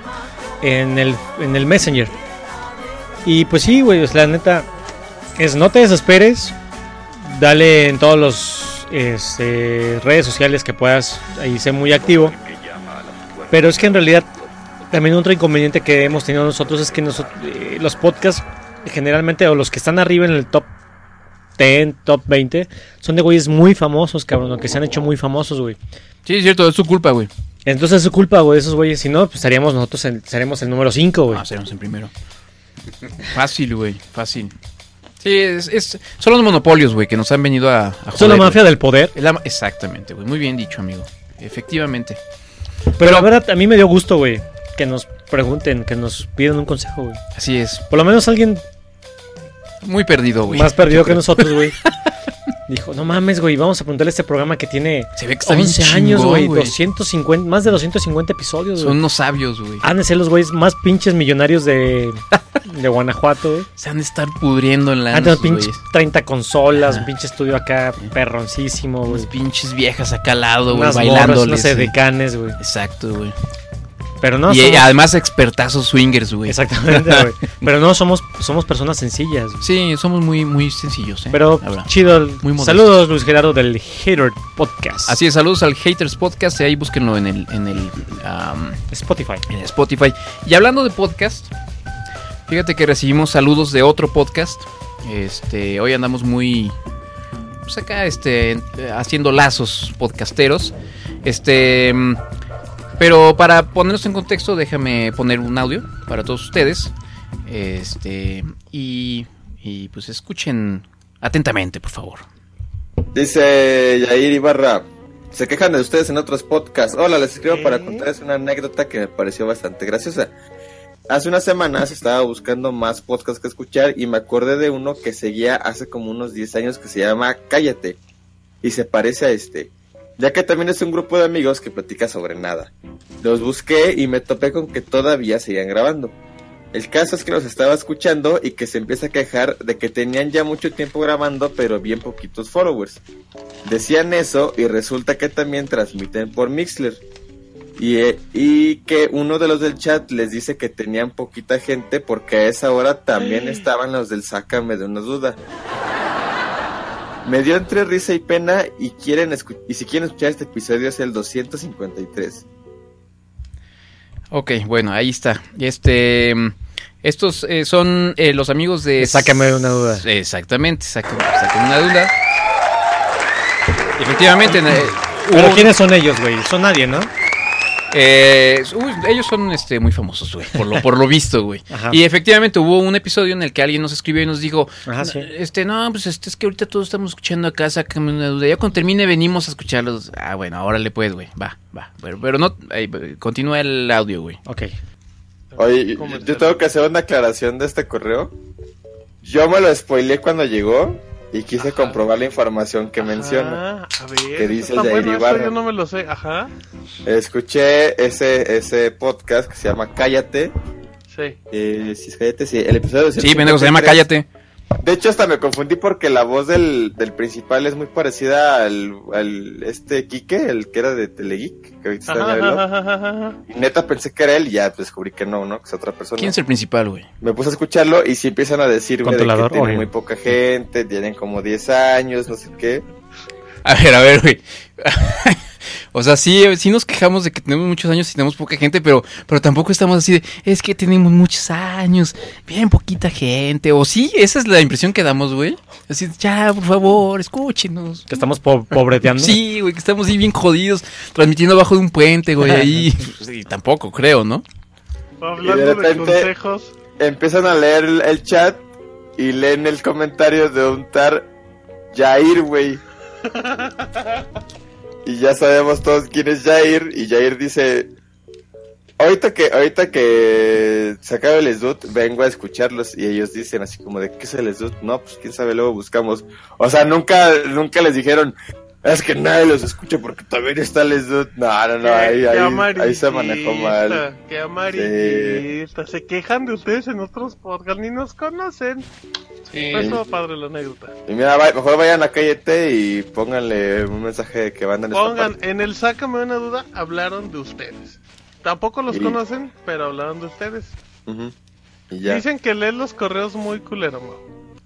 el Messenger. Y pues sí, güey, la neta no te desesperes. Dale en todos los redes sociales que puedas, ahí sé muy activo. Pero es que en realidad también otro inconveniente que hemos tenido nosotros es que los podcasts generalmente, o los que están arriba en el top 10, top 20, son de güeyes muy famosos, cabrón, o que se han hecho muy famosos, güey. Sí, es cierto, es su culpa, güey. Entonces es su culpa, güey, esos güeyes. Si no, pues seremos el número 5, güey. Seremos en primero. Fácil, güey, fácil. Sí, son los monopolios, güey, que nos han venido a joder. Son la mafia del poder. Exactamente, güey, muy bien dicho, amigo. Efectivamente. Pero la verdad, a mí me dio gusto, güey, que nos pregunten, que nos pidan un consejo, güey. Así es. Por lo menos alguien Muy perdido, güey. más perdido que nosotros, güey. Dijo, no mames, güey, vamos a preguntarle a este programa que tiene Se ve que está bien 11 años, chingón, güey, 250, más de 250 episodios, Son güey. unos sabios, güey. Han de ser los güeyes más pinches millonarios de Guanajuato, güey. Se han de estar pudriendo en la. Han de tener pinches 30 consolas, Ajá. un pinche estudio acá perroncísimo, güey. Unas pinches viejas acá al lado, güey, Unas bailándoles. morras, unos sí. edecanes, güey. Exacto, güey. Pero no Y somos... además expertazos swingers, güey. Exactamente, güey. Pero no somos personas sencillas, güey. Sí, somos muy, muy sencillos, Pero la verdad. chido. Muy modestos. Saludos, Luis Gerardo del Hater Podcast. Así es, saludos al Haters Podcast, y ahí búsquenlo en el Spotify. en Spotify. Y hablando de podcast, fíjate que recibimos saludos de otro podcast. Hoy andamos muy, pues acá, haciendo lazos podcasteros. Pero para ponernos en contexto, déjame poner un audio para todos ustedes. Y pues escuchen atentamente, por favor. Dice Yair Ibarra, se quejan de ustedes en otros podcasts. Hola, les escribo para contarles una anécdota que me pareció bastante graciosa. Hace unas semanas estaba buscando más podcasts que escuchar y me acordé de uno que seguía hace como unos 10 años que se llama Cállate y se parece a ya que también es un grupo de amigos que platica sobre nada. Los busqué y me topé con que todavía seguían grabando. El caso es que los estaba escuchando y que se empieza a quejar de que tenían ya mucho tiempo grabando pero bien poquitos followers. Decían eso y resulta que también transmiten por Mixler. Y que uno de los del chat les dice que tenían poquita gente porque a esa hora también estaban los del Sácame de una duda. Me dio entre risa y pena y si quieren escuchar este episodio es el 253. Ok, bueno, ahí está. Estos son los amigos de... Sácame de una duda. Exactamente, sácame una duda. Efectivamente. Pero ¿quiénes son ellos, güey? Son nadie, ¿no? Ellos son muy famosos, güey, por lo visto, güey. Ajá. Y efectivamente hubo un episodio en el que alguien nos escribió y nos dijo, Ajá, sí. no, pues es que ahorita todos estamos escuchando acá, sácame una duda. Ya cuando termine venimos a escucharlos. Ah, bueno, ahora le puedes, güey. Va. Pero no, continúa el audio, güey. Ok. Oye, yo tengo que hacer una aclaración de este correo. Yo me lo spoileé cuando llegó y quise comprobar la información que menciona. A ver, que dice está el de bueno, Ibarra. eso yo no me lo sé, ajá. Escuché ese podcast que se llama Cállate. Sí. Sí, Cállate, sí. El episodio Sí, pendejo, se llama 253. Cállate. De hecho, hasta me confundí porque la voz del principal es muy parecida al Quique, el que era de Telegeek, que ahorita está en el Y neta pensé que era él y ya descubrí que no, que es otra persona. ¿Quién es el principal, güey? Me puse a escucharlo y sí empiezan a decir, güey, de que tienen oye. muy poca gente, tienen como 10 años, no sé qué. A ver, güey. O sea, sí nos quejamos de que tenemos muchos años y tenemos poca gente, pero tampoco estamos así de, es que tenemos muchos años, bien poquita gente. O sí, esa es la impresión que damos, güey. Así, ya, por favor, escúchenos. Que estamos pobreteando. Sí, güey, que estamos ahí bien jodidos, transmitiendo abajo de un puente, güey, ahí. Y tampoco, creo, ¿no? Hablando de repente- de consejos. Empiezan a leer el chat y leen el comentario de un tal Jair, güey. Y ya sabemos todos quién es Jair. Y Jair dice: ahorita que se acabe el SDUT, vengo a escucharlos. Y ellos dicen así como de, ¿qué es el SDUT? No, pues quién sabe, luego buscamos. O sea, nunca les dijeron, es que nadie los escucha porque también está el SDUT. No, ahí se manejó mal. Qué amarillista. Se quejan de ustedes en otros podcasts, ni nos conocen. Sí. Pues todo padre la anécdota. Y mira, mejor vayan a Cállate y pónganle un mensaje de que van a Pongan, en el Sácame una duda, hablaron de ustedes. Tampoco los conocen, pero hablaron de ustedes. Y ya. Dicen que leen los correos muy culero, ¿no?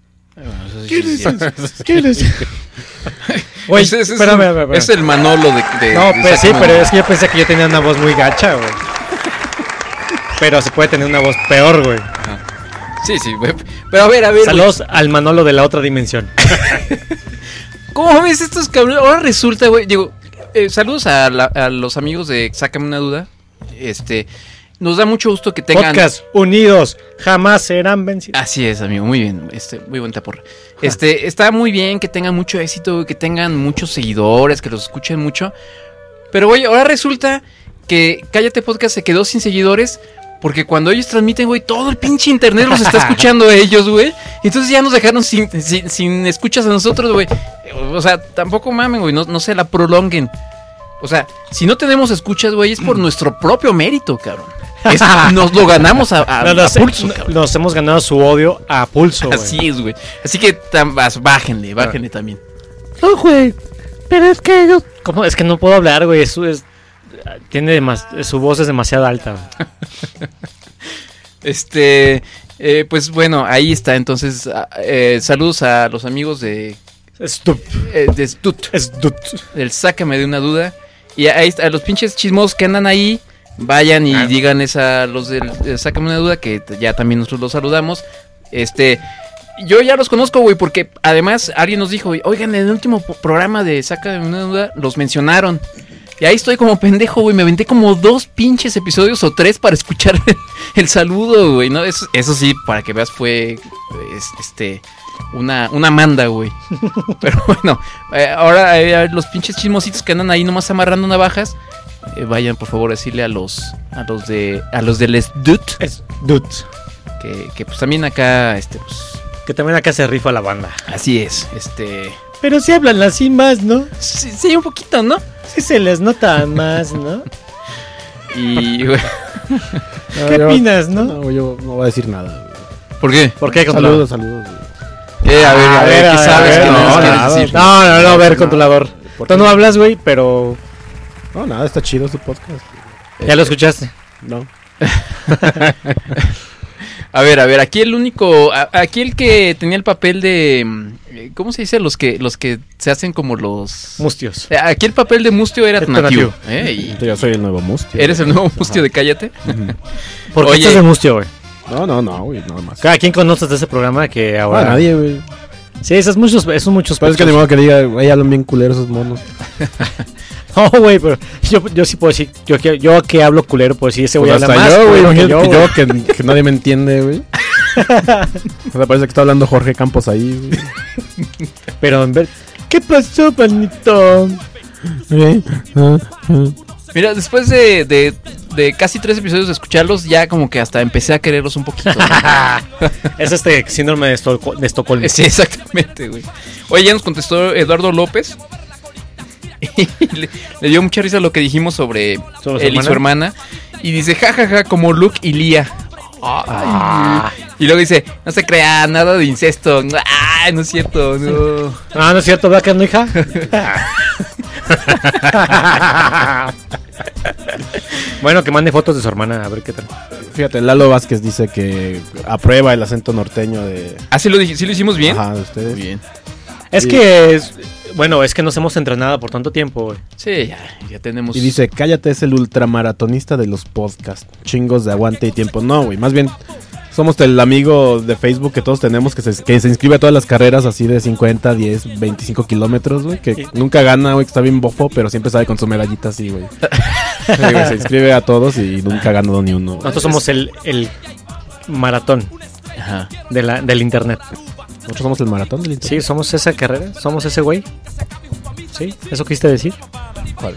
¿Quién es? Güey, espérame. Es el Manolo de No, de pues sí, Sácame pero una- es que yo pensé que yo tenía una voz muy gacha, güey. Pero se puede tener una voz peor, güey. Sí, güey. Pero a ver, güey. Saludos al Manolo de la otra dimensión. ¿Cómo ves estos cabrones? Ahora resulta, güey, digo, saludos a los amigos de Sácame una duda. Nos da mucho gusto que tengan... Podcast unidos jamás serán vencidos. Así es, amigo, muy bien, muy buen taporra. Está muy bien que tengan mucho éxito, güey, que tengan muchos seguidores, que los escuchen mucho. Pero, güey, ahora resulta que Cállate Podcast se quedó sin seguidores porque cuando ellos transmiten, güey, todo el pinche internet los está escuchando a ellos, güey. Entonces ya nos dejaron sin escuchas a nosotros, güey. O sea, tampoco mamen, güey, no se la prolonguen. O sea, si no tenemos escuchas, güey, es por nuestro propio mérito, cabrón. Nos lo ganamos a pulso, cabrón. Nos hemos ganado su odio a pulso, güey. Así es, güey. Así que bájenle también. No, güey. Pero es que yo... ¿Cómo? Es que no puedo hablar, güey. Su voz es demasiado alta, güey. Pues bueno, ahí está. Entonces, saludos a los amigos de Stut. Del Sácame de una duda. Y ahí está, a los pinches chismosos que andan ahí, vayan y digan a los del Sácame una duda, que ya también nosotros los saludamos. Yo ya los conozco, güey, porque además alguien nos dijo, oigan, en el último programa de Sácame una duda los mencionaron. Y ahí estoy como pendejo, güey, me aventé como 2 pinches episodios o 3 para escuchar el saludo, güey, ¿no? Eso sí, para que veas, fue una manda, güey. Pero bueno, ahora los pinches chismositos que andan ahí nomás amarrando navajas, vayan por favor a decirle a los del SDUT que pues también acá pues que también acá se rifa la banda. Así es, Pero sí hablan así más, ¿no? Sí, un poquito, ¿no? Sí se les nota más, ¿no? Y güey, ¿Qué opinas, no? No, yo no voy a decir nada. Güey. ¿por qué? ¿Por qué? Saludos, güey. A ver, ¿qué sabes que no quieres decir? No, a ver, controlador. Tú no hablas, güey, pero... No, nada, está chido su podcast. Ya lo escuchaste. No. A ver, aquí aquí el que tenía el papel de, ¿cómo se dice? Los que se hacen como los... Mustios. Aquí el papel de Mustio era Tonatiuh. Entonces yo soy el nuevo Mustio. ¿Eres el nuevo Mustio de Cállate? ¿Por qué Oye. estás de Mustio, güey? No, güey, nada más. ¿Cada quien conoces de ese programa que ahora... Nadie, güey. Sí, son muchos Pero es que ni modo que diga, güey, hablan bien culeros esos monos. No, güey, pero yo sí puedo decir, yo que hablo culero, puedo decir, ese güey Pues habla hasta más yo, güey, culero que imagínate yo, güey. que nadie me entiende, güey. O sea, parece que está hablando Jorge Campos ahí, güey. Pero en ver... ¿Qué pasó, panito? Mira, después de casi 3 episodios de escucharlos, ya como que hasta empecé a quererlos un poquito. Es síndrome de Estocolmo. Sí, exactamente, güey. Oye, ya nos contestó Eduardo López. Y le dio mucha risa lo que dijimos sobre él y su hermana. Y dice, jajaja, como Luke y Lía. Y Y luego dice, no se crea, nada de incesto. Ah, no es cierto, no. Ah, no es cierto, ¿verdad que no, hija? Bueno, que mande fotos de su hermana, a ver qué tal. Fíjate, Lalo Vázquez dice que aprueba el acento norteño de... Ah, ¿sí lo hicimos bien? Ajá, de ustedes. Bien. Es Sí. que, bueno, es que nos hemos entrenado por tanto tiempo, güey. Sí, ya tenemos... Y dice, cállate, es el ultramaratonista de los podcasts. Chingos de aguante y tiempo. No, güey, más bien somos el amigo de Facebook que todos tenemos que se inscribe a todas las carreras así de 50, 10, 25 kilómetros, güey. Que nunca gana, güey, que está bien bofo, pero siempre sale con su medallita así, güey. Sí, güey, se inscribe a todos y nunca ha ganado ni uno. Nosotros somos el maratón Ajá. del internet. Nosotros somos el maratón del internet. Sí, somos esa carrera, somos ese güey. Sí, ¿eso quisiste decir? ¿Cuál?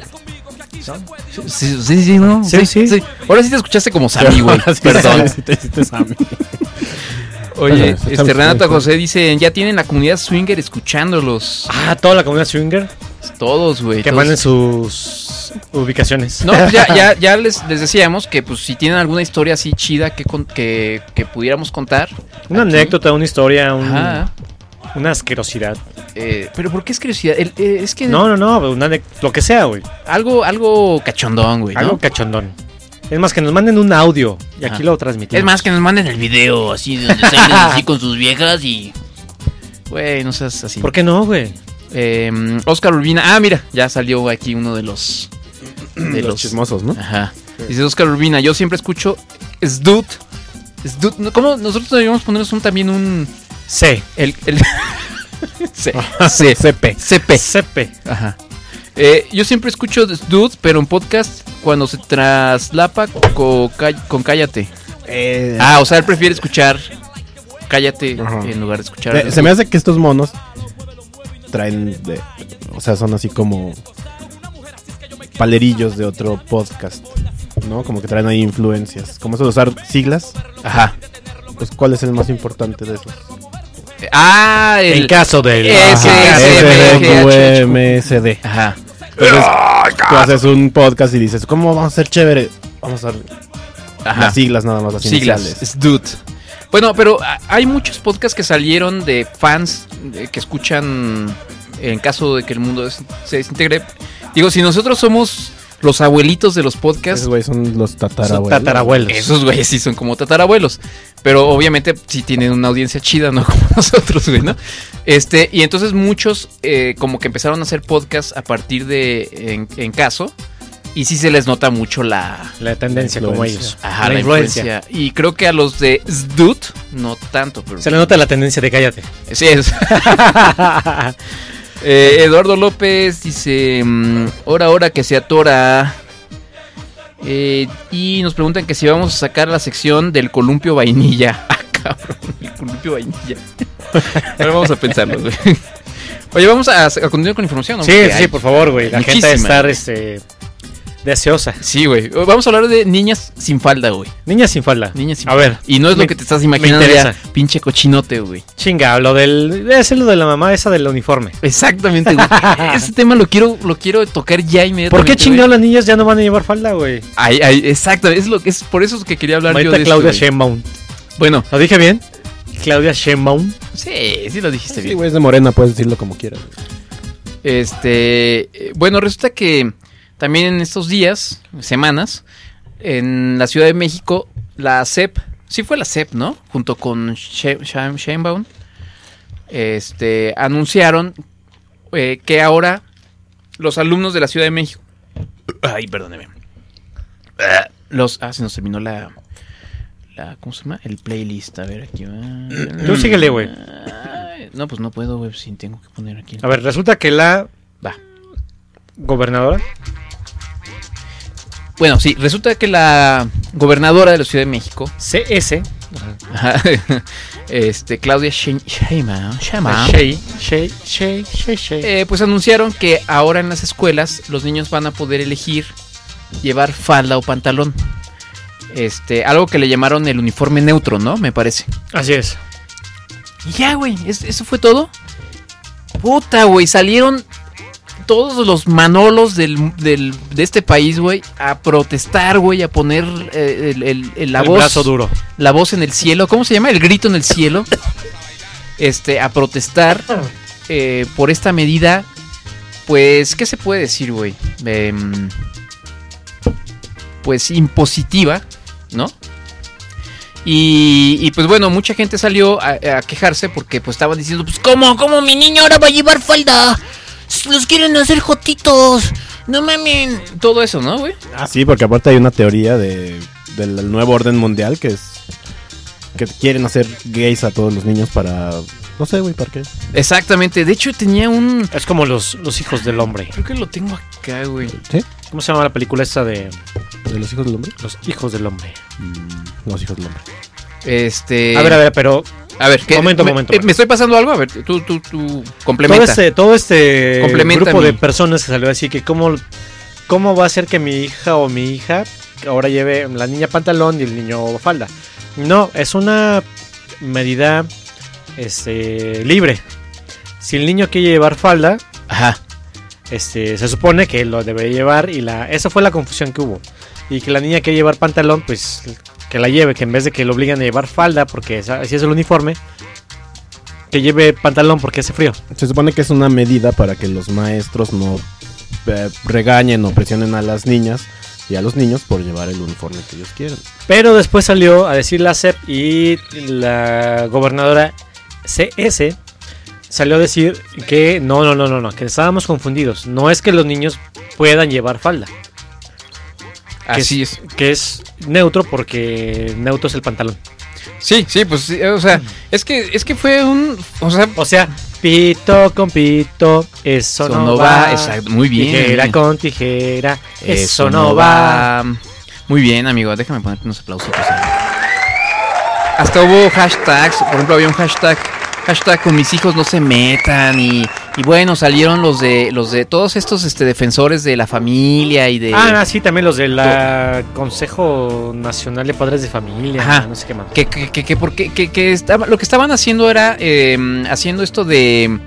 Sí, ¿no? Sí. Ahora sí te escuchaste como Sammy, güey. Ahora sí, Perdón. sí te hiciste Sammy. Oye, Bueno, Renato José dice, ya tienen la comunidad swinger escuchándolos. Ah, toda la comunidad swinger. Todos, güey. Que todos. manden sus ubicaciones. No, pues ya les decíamos que pues si tienen alguna historia así chida que pudiéramos contar. Una aquí. anécdota, una historia, Ajá. una asquerosidad. Pero ¿por qué es curiosidad? Es que No, lo que sea, güey. algo cachondón, güey, ¿no? Algo cachondón. Es más, que nos manden un audio y aquí Ajá. lo transmitimos. Es más, que nos manden el video así, donde salen así con sus viejas y... Güey, no seas así. ¿Por qué no, güey? Oscar Urbina. Ah, mira, ya salió aquí uno de los... De los chismosos, ¿no? Ajá. Dice Oscar Urbina, yo siempre escucho Sdut. ¿Cómo nosotros deberíamos ponernos también un... C. El C. CP. CP. CP. Ajá. Yo siempre escucho Dude, pero en podcast cuando se traslapa con Cállate. O sea, él prefiere escuchar Cállate Ajá. en lugar de escuchar. Se me hace que estos monos traen o sea, son así como palerillos de otro podcast, ¿no? Como que traen ahí influencias. Como eso de usar siglas, Ajá. pues ¿cuál es el más importante de esos? En caso del... MSD. Ajá. Entonces, tú haces un podcast y dices, ¿cómo vamos a ser chévere? Vamos a usar Ajá. las siglas nada más, las Siglas. iniciales. Dude. Bueno, pero hay muchos podcasts que salieron de fans que escuchan en caso de que el mundo se desintegre. Digo, si nosotros somos los abuelitos de los podcasts, Esos güeyes son los Son tatarabuelos. tatarabuelos. esos güeyes sí son como tatarabuelos. Pero obviamente sí tienen una audiencia chida, no como nosotros, güey, ¿no? Y entonces muchos como que empezaron a hacer podcasts a partir de en caso. Y sí se les nota mucho la tendencia como influencia. ellos. Ajá, la influencia. Y creo que a los de Sdut no tanto. Pero Se le nota la tendencia de cállate. sí es. Eduardo López dice, hora que se atora. Y nos preguntan que si vamos a sacar la sección del columpio vainilla. Ah, cabrón, el columpio vainilla. Ahora vamos a pensarlo, güey. Oye, vamos a continuar con la información, ¿no? Sí, Porque sí, hay por favor, güey. La gente muchísima, va a estar deseosa. Sí, güey. Vamos a hablar de niñas sin falda, güey. Niñas sin falda. Niñas sin A falda. ver. Y no es me- lo que te estás imaginando me ya, interesa. pinche cochinote, güey. Chinga, debe ser lo de la mamá esa del uniforme. Exactamente, güey. Ese tema lo quiero tocar ya inmediatamente. ¿Por qué güey. chingados las niñas ya no van a llevar falda, güey? Exacto, es por eso que quería hablar yo Ahorita de Claudia esto, güey. Sheinbaum. Bueno, ¿Lo dije bien? Claudia Sheinbaum. sí lo dijiste Sí, bien. güey, es de Morena, puedes decirlo como quieras. Bueno, resulta que también en estos días, semanas, en la Ciudad de México, la CEP, sí fue la CEP, ¿no? Junto con Sheinbaum, anunciaron que ahora los alumnos de la Ciudad de México, perdóneme, se nos terminó la ¿cómo se llama? El playlist, a ver aquí va. Tú síguele, güey. No, pues no puedo, güey, si tengo que poner aquí. A ver, resulta que la Va. gobernadora. Bueno, sí, resulta que la gobernadora de la Ciudad de México, CS. ajá, Claudia Sheinbaum, Shey. pues anunciaron que ahora en las escuelas los niños van a poder elegir llevar falda o pantalón. Algo que le llamaron el uniforme neutro, ¿no? Me parece. Así es. Y ya, güey, eso fue todo. Puta, güey, salieron todos los manolos de este país, güey, a protestar, güey, a poner la El voz. brazo duro. La voz en el cielo. ¿Cómo se llama? El grito en el cielo. A protestar por esta medida. Pues, ¿qué se puede decir, güey? Pues impositiva, ¿no? Y pues bueno, mucha gente salió a quejarse porque pues estaban diciendo, pues ¿Cómo mi niño ahora va a llevar falda? Los quieren hacer jotitos. No mamen. todo eso, ¿no, güey? Ah, sí, porque aparte hay una teoría del nuevo orden mundial que quieren hacer gays a todos los niños para... No sé, güey, ¿para qué? Exactamente. De hecho, tenía un... Es como los hijos del hombre. Creo que lo tengo acá, güey. ¿Sí? ¿Cómo se llama la película esta de ¿De los hijos del hombre? los hijos del hombre? Los hijos del hombre. A ver, pero A ver, ¿qué? Momento. ¿Me estoy pasando algo? A ver, tú complementa. todo este Complementa grupo de mi- personas que salió así que cómo va a ser que mi hija o mi hija ahora lleve la niña pantalón y el niño falda. No, es una medida libre. Si el niño quiere llevar falda, Ajá. se supone que lo debe llevar y esa fue la confusión que hubo. Y que la niña quiere llevar pantalón, pues que la lleve, que en vez de que lo obligan a llevar falda porque así es el uniforme, que lleve pantalón porque hace frío. Se supone que es una medida para que los maestros no regañen o presionen a las niñas y a los niños por llevar el uniforme que ellos quieren. Pero después salió a decir la SEP y la gobernadora CS salió a decir que no, que estábamos confundidos. No es que los niños puedan llevar falda. Así es. Que es neutro porque neutro es el pantalón. Sí, pues, sí, o sea, es que fue un, O sea, pito con pito, eso no va. Exacto, muy bien. Tijera con tijera, eso no va. Muy bien, amigo, déjame ponerte unos aplausos. Hasta hubo hashtags, por ejemplo, había un hashtag con mis hijos no se metan y bueno, salieron los de todos estos defensores de la familia y de... Sí, también los del Consejo Nacional de Padres de Familia, Ajá. no sé qué más. Lo que estaban haciendo era haciendo esto de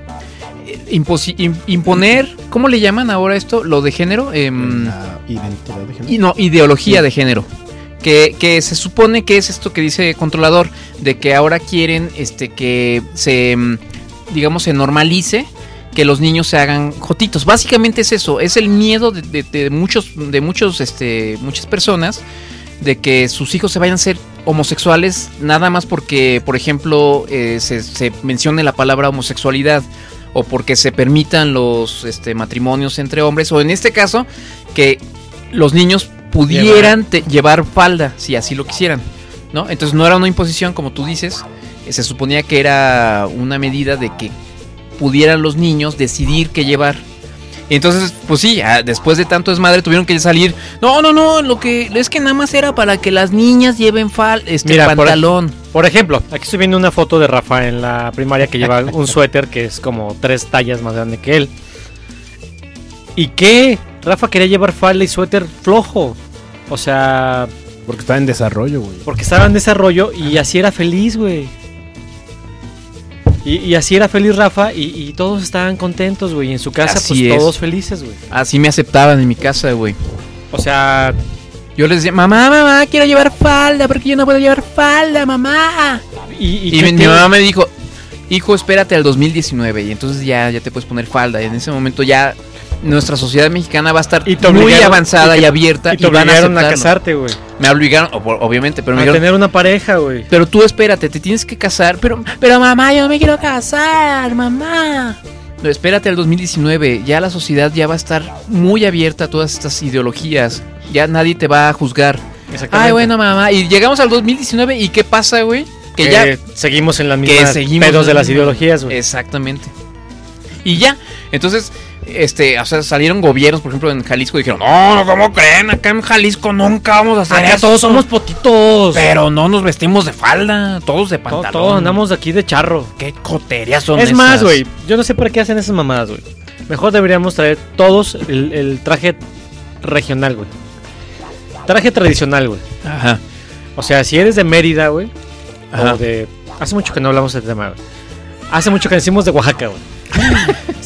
imponer, ¿cómo le llaman ahora esto? Lo de género, La identidad de género. y no, ideología de género. Que se supone que es esto que dice Controlador, de que ahora quieren que se, digamos, se normalice que los niños se hagan jotitos. Básicamente es eso, es el miedo de muchas personas de que sus hijos se vayan a ser homosexuales nada más porque, por ejemplo, se mencione la palabra homosexualidad o porque se permitan los matrimonios entre hombres, o en este caso que los niños pudieran llevar falda si así lo quisieran, ¿no? Entonces no era una imposición, como tú dices, se suponía que era una medida de que pudieran los niños decidir qué llevar. Entonces, pues sí, después de tanto desmadre tuvieron que salir. No, lo que es que nada más era para que las niñas lleven pantalón. Por ejemplo, aquí estoy viendo una foto de Rafa en la primaria que lleva un suéter que es como 3 tallas más grande que él. ¿Y qué? Rafa quería llevar falda y suéter flojo. O sea... Porque estaba en desarrollo, güey. Porque estaba en desarrollo y así era feliz, güey. Y así era feliz Rafa y todos estaban contentos, güey. Y en su casa, Así pues es. todos felices, güey. Así me aceptaban en mi casa, güey. O sea... Yo les decía, mamá, quiero llevar falda, porque yo no puedo llevar falda, mamá. Y mi mamá me dijo, hijo, espérate al 2019 y entonces ya te puedes poner falda. Y en ese momento ya nuestra sociedad mexicana va a estar muy avanzada y abierta. Y te van obligaron a aceptarlo. casarte, güey. Me obligaron, obviamente, pero me A dijeron, tener una pareja, güey. pero tú espérate, te tienes que casar. Pero mamá, yo no me quiero casar, mamá. No, espérate al 2019, ya la sociedad ya va a estar muy abierta a todas estas ideologías. Ya nadie te va a juzgar. Exactamente. Ay, bueno, mamá. Y llegamos al 2019 y ¿qué pasa, güey? Que ya seguimos en la que misma seguimos pedos de en las la- ideologías, güey. Exactamente. Y ya, entonces, o sea, salieron gobiernos, por ejemplo, en Jalisco y dijeron, no, ¿cómo creen? Acá en Jalisco nunca vamos a hacer Acá eso. todos somos potitos. Pero no nos vestimos de falda, todos de pantalón. Todos andamos de aquí de charro. ¿Qué coterías son Es esas? más, güey, yo no sé para qué hacen esas mamadas, güey. Mejor deberíamos traer todos el traje regional, güey. Traje tradicional, güey. Ajá. O sea, si eres de Mérida, güey. Ajá. O de... Hace mucho que no hablamos de tema, güey. Hace mucho que decimos de Oaxaca, güey.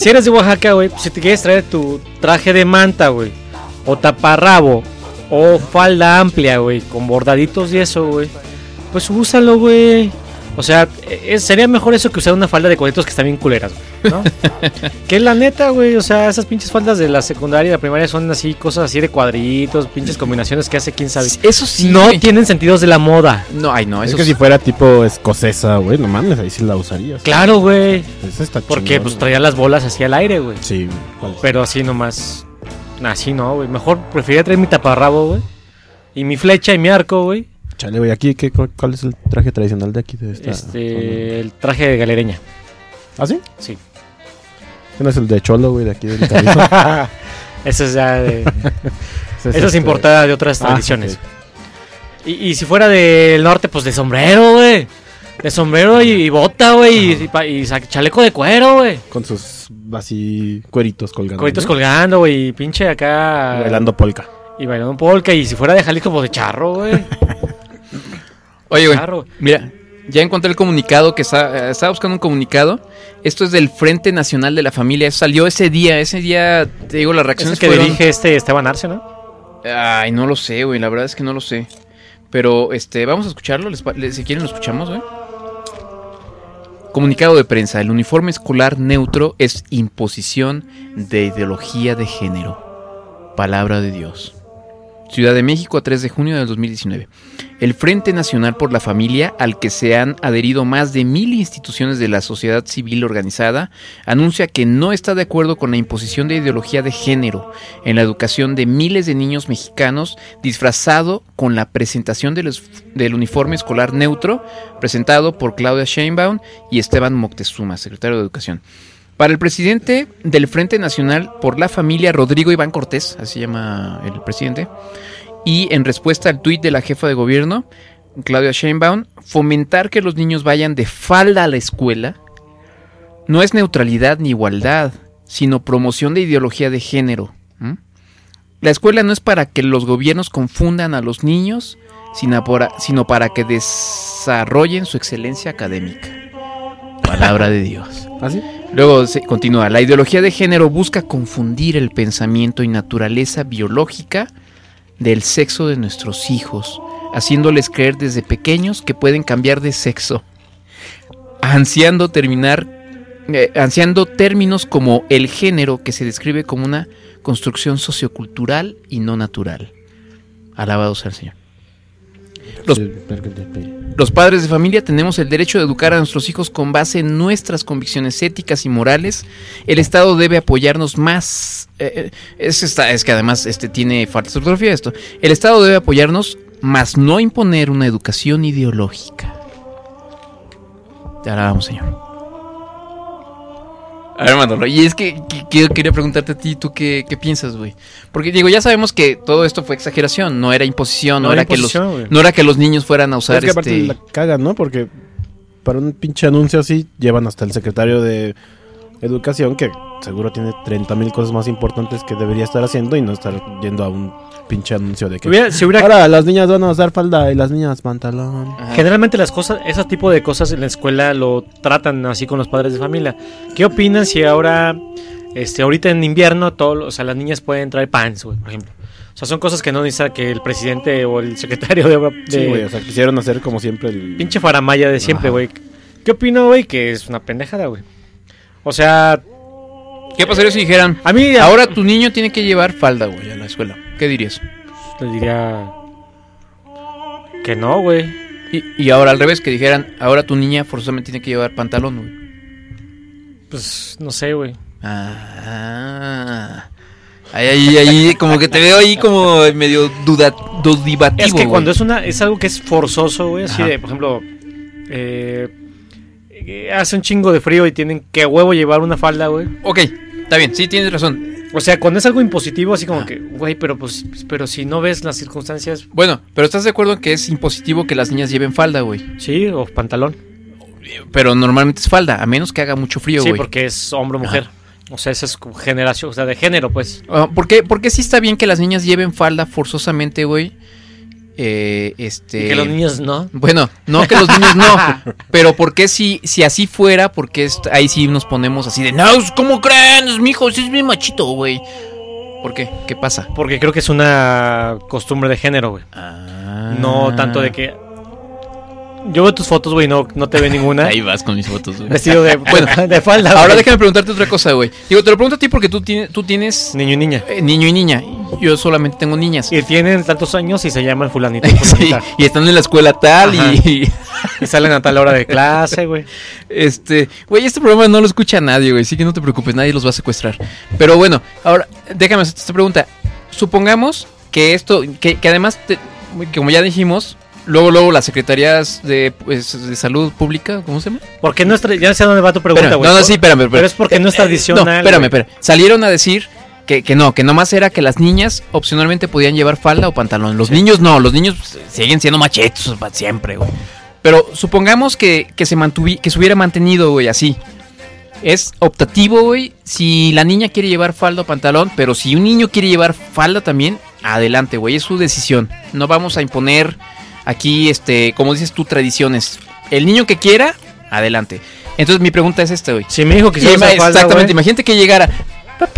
Si eres de Oaxaca, güey, pues si te quieres traer tu traje de manta, güey, o taparrabo, o falda amplia, güey, con bordaditos y eso, güey, pues úsalo, güey. O sea, sería mejor eso que usar una falda de cuadritos que están bien culeras, güey, ¿no? Que es la neta, güey, o sea, esas pinches faldas de la secundaria y la primaria son así, cosas así de cuadritos, pinches combinaciones que hace quién sabe. Eso sí. No güey. tienen sentidos de la moda. No, ay, no, Es eso que sí. si fuera tipo escocesa, güey, no mames, ahí sí la usarías. Claro, güey. Esa está Porque chingón, pues güey. traía las bolas así al aire, güey. Sí, ¿cuál? Pero así nomás. Así no, güey. Mejor preferiría traer mi taparrabo, güey. Y mi flecha y mi arco, güey. Chale, güey, aquí, ¿cuál es el traje tradicional de aquí? De esta zona? El traje de galereña. ¿Ah, sí? Sí. ¿No es el de Cholo, güey, de aquí del Carrizo? Eso es ya de. Ese Eso es este- importada de otras Ah, tradiciones. ok. Y si fuera del norte, pues de sombrero, güey. De sombrero y bota, güey. Y chaleco de cuero, güey. Con sus así cueritos colgando. Coitos ¿no? colgando, güey. Y pinche acá. Y bailando polka. Y bailando polka. Y si fuera de Jalisco, pues de charro, güey. Oye, güey, Charro. mira, ya encontré el comunicado que estaba buscando un comunicado. Esto es del Frente Nacional de la Familia. Eso salió ese día, te digo, las Es reacciones el que fueron... dirige Esteban Arce, ¿no? Ay, no lo sé, güey, la verdad es que no lo sé. Pero, vamos a escucharlo, si quieren lo escuchamos, güey. Comunicado de prensa, el uniforme escolar neutro es imposición de ideología de género. Palabra de Dios. Ciudad de México, a 3 de junio del 2019. El Frente Nacional por la Familia, al que se han adherido más de 1,000 instituciones de la sociedad civil organizada, anuncia que no está de acuerdo con la imposición de ideología de género en la educación de miles de niños mexicanos, disfrazado con la presentación del uniforme escolar neutro, presentado por Claudia Sheinbaum y Esteban Moctezuma, secretario de Educación. Para el presidente del Frente Nacional por la Familia, Rodrigo Iván Cortés, así se llama el presidente, y en respuesta al tuit de la jefa de gobierno, Claudia Sheinbaum, fomentar que los niños vayan de falda a la escuela no es neutralidad ni igualdad, sino promoción de ideología de género. La escuela no es para que los gobiernos confundan a los niños, sino para que desarrollen su excelencia académica. Palabra de Dios. ¿Ah, sí? Luego se continúa. La ideología de género busca confundir el pensamiento y naturaleza biológica del sexo de nuestros hijos, haciéndoles creer desde pequeños que pueden cambiar de sexo, ansiando términos como el género, que se describe como una construcción sociocultural y no natural. Alabado sea el Señor. Los padres de familia tenemos el derecho de educar a nuestros hijos con base en nuestras convicciones éticas y morales. El Estado debe apoyarnos más. Es que además tiene falta de ortografía esto. El Estado debe apoyarnos, más no imponer una educación ideológica. Te alabamos, Señor. A ver, Manolo, y es que quería preguntarte a ti, ¿tú qué piensas, güey? Porque digo, ya sabemos que todo esto fue exageración, no era imposición, no era que los niños fueran a usar Es que aparte la cagan, ¿no? Porque para un pinche anuncio así llevan hasta el secretario de Educación, que seguro tiene 30,000 cosas más importantes que debería estar haciendo y no estar yendo a un pinche anuncio de que ahora las niñas van a usar falda y las niñas pantalón. Ajá. Generalmente las cosas, ese tipo de cosas en la escuela lo tratan así con los padres de familia. ¿Qué opinan si ahora, ahorita en invierno, las niñas pueden traer pants, güey, por ejemplo? O sea, son cosas que no necesita que el presidente o el secretario de Sí, güey, o sea, quisieron hacer como siempre el pinche faramaya de siempre, Ajá. güey. ¿Qué opino, güey? Que es una pendejada, güey. O sea, ¿Qué pasaría si dijeran, a mí ahora tu niño tiene que llevar falda, güey, a la escuela? ¿Qué dirías? le diría que no, güey. Y ahora al revés, que dijeran, ahora tu niña forzosamente tiene que llevar pantalón, güey. Pues no sé, güey. Ah. Ahí, como que te veo ahí como medio dudativo. Es que güey. cuando es algo que es forzoso, güey, así Ajá. de, por ejemplo, hace un chingo de frío y tienen que a huevo llevar una falda, güey. Ok, está bien, sí, tienes razón. O sea, cuando es algo impositivo, así como que, güey, pero si no ves las circunstancias, Bueno, pero ¿estás de acuerdo en que es impositivo que las niñas lleven falda, güey? sí, o pantalón. Pero normalmente es falda, a menos que haga mucho frío, Sí, güey. porque es hombre o mujer. O sea, esa es como generación, o sea, de género, pues. ¿Por qué sí está bien que las niñas lleven falda forzosamente, güey? Y que los niños no. Bueno, no que los niños no, pero ¿por qué si así fuera? Porque ahí sí nos ponemos así de, no, ¿cómo creen? Mijo, ese es bien machito, güey. ¿Por qué? ¿Qué pasa? Porque creo que es una costumbre de género, güey. No tanto de que... Yo veo tus fotos, güey, no te veo ninguna. Ahí vas con mis fotos, güey. Vestido de, bueno, de falda. Ahora güey. déjame preguntarte otra cosa, güey. Digo, te lo pregunto a ti porque tú tienes Niño y niña. Niño y niña. Yo solamente tengo niñas. Y tienen tantos años y se llaman fulanito. Sí, fulanita. y están en la escuela tal. Ajá. y salen a tal hora de clase, güey. Güey, este programa no lo escucha nadie, güey, así que no te preocupes, nadie los va a secuestrar. Pero bueno, ahora, déjame hacerte esta pregunta. Supongamos que que además, que como ya dijimos, luego las secretarías de salud pública, ¿cómo se llama? Porque no es ya sé dónde va tu pregunta, güey. Espérame. Pero es porque no es tradicional. No, espérame. Salieron a decir que nomás era que las niñas opcionalmente podían llevar falda o pantalón. Los niños no, los niños siguen siendo machetos para siempre, güey. Pero supongamos que se hubiera mantenido, güey, así. Es optativo, güey, si la niña quiere llevar falda o pantalón, pero si un niño quiere llevar falda también, adelante, güey, es su decisión. No vamos a imponer aquí, como dices tú, tradiciones. El niño que quiera, adelante. Entonces mi pregunta es esta, güey. Si mi hijo quisiera usar falda, exactamente, güey. imagínate que llegara, Papá,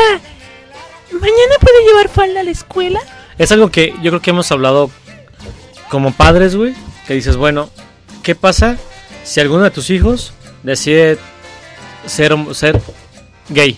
¿mañana puedo llevar falda a la escuela? Es algo que yo creo que hemos hablado como padres, güey. Que dices, bueno, ¿qué pasa si alguno de tus hijos decide ser gay?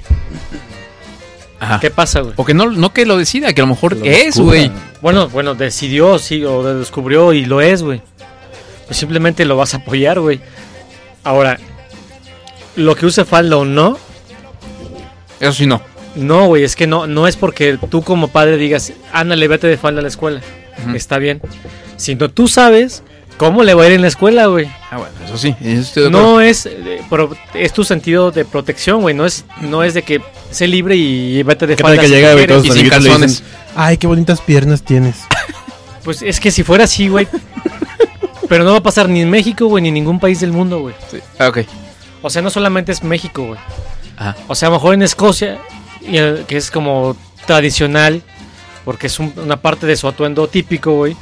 ajá. ¿Qué pasa, güey? O que no que lo decida, que a lo mejor Lo es, descubra. güey. Bueno, decidió, sí, o descubrió y lo es, güey. Pues simplemente lo vas a apoyar, güey. Ahora, lo que use falda o no, Eso sí no. no, güey, es que no es porque tú como padre digas, ándale, vete de falda a la escuela. Ujú. Está bien. Sino tú sabes cómo le va a ir en la escuela, güey. Ah, bueno, eso sí. Eso estoy de acuerdo. No es tu sentido de protección, güey. No es de que sé libre y vete de ¿Qué tal falda. que si llega, güey, quieres. todos y tus sin amiguitos le calzones. dicen, ay, qué bonitas piernas tienes. Pues es que si fuera así, güey. Pero no va a pasar ni en México, güey, ni en ningún país del mundo, güey. Sí. Ah, ok. O sea, no solamente es México, güey. Ajá. O sea, a lo mejor en Escocia, que es como tradicional, porque es una parte de su atuendo típico, güey.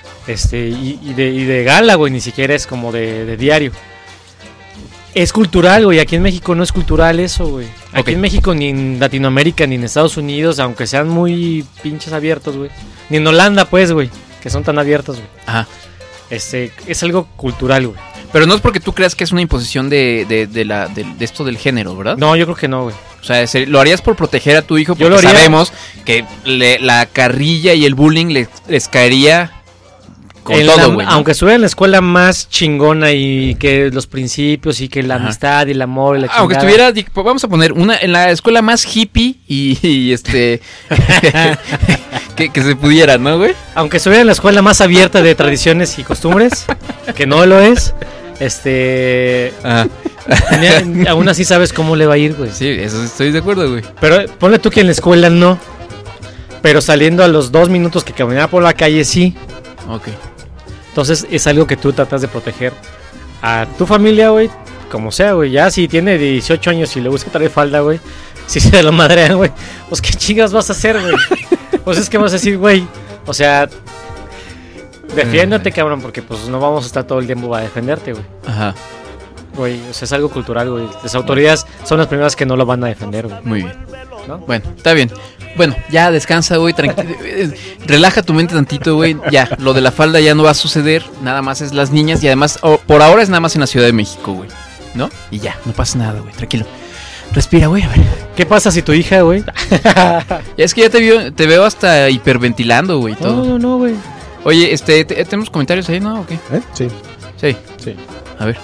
Y de gala, güey, ni siquiera es como de diario. Es cultural, güey. Aquí en México no es cultural eso, güey. Aquí Ok. en México, ni en Latinoamérica, ni en Estados Unidos, aunque sean muy pinches abiertos, güey. Ni en Holanda, pues, güey, que son tan abiertos, güey. Ajá. Es algo cultural, güey. Pero no es porque tú creas que es una imposición de esto del género, ¿verdad? No, yo creo que no, güey. O sea, lo harías por proteger a tu hijo, Yo porque lo haría. sabemos que la carrilla y el bullying les caería con En todo, güey. ¿no? Aunque estuviera en la escuela más chingona y que los principios y que la Ajá. amistad y el amor y la chingada. Aunque estuviera, vamos a poner en la escuela más hippie y que se pudiera, ¿no, güey? Aunque estuviera en la escuela más abierta de tradiciones y costumbres, que no lo es, Ajá. aún así sabes cómo le va a ir, güey. Sí, eso estoy de acuerdo, güey. Pero ponle tú que en la escuela no. Pero saliendo a los 2 minutos que caminaba por la calle sí. Ok. Entonces es algo que tú tratas de proteger a tu familia, güey. Como sea, güey. Ya si tiene 18 años y le gusta traer falda, güey. Si se lo madrean, güey. Pues qué chingas vas a hacer, güey. Pues es que vas a decir, güey. O sea, defiéndete, cabrón. Porque pues no vamos a estar todo el tiempo a defenderte, güey. Ajá. Güey, o sea, es algo cultural, güey. Las autoridades son las primeras que no lo van a defender, güey. Muy bien. ¿No? Bueno, está bien. Bueno, ya descansa, güey, relaja tu mente tantito, güey. Ya, lo de la falda ya no va a suceder. Nada más es las niñas y además, por ahora es nada más en la Ciudad de México, güey. ¿No? Y ya, no pasa nada, güey, tranquilo. Respira, güey, a ver. ¿Qué pasa si tu hija, güey? Ya es que ya te veo hasta hiperventilando, güey, todo. No, güey. Oye, ¿tenemos comentarios ahí, no? ¿O qué? Sí, Sí, sí. a ver.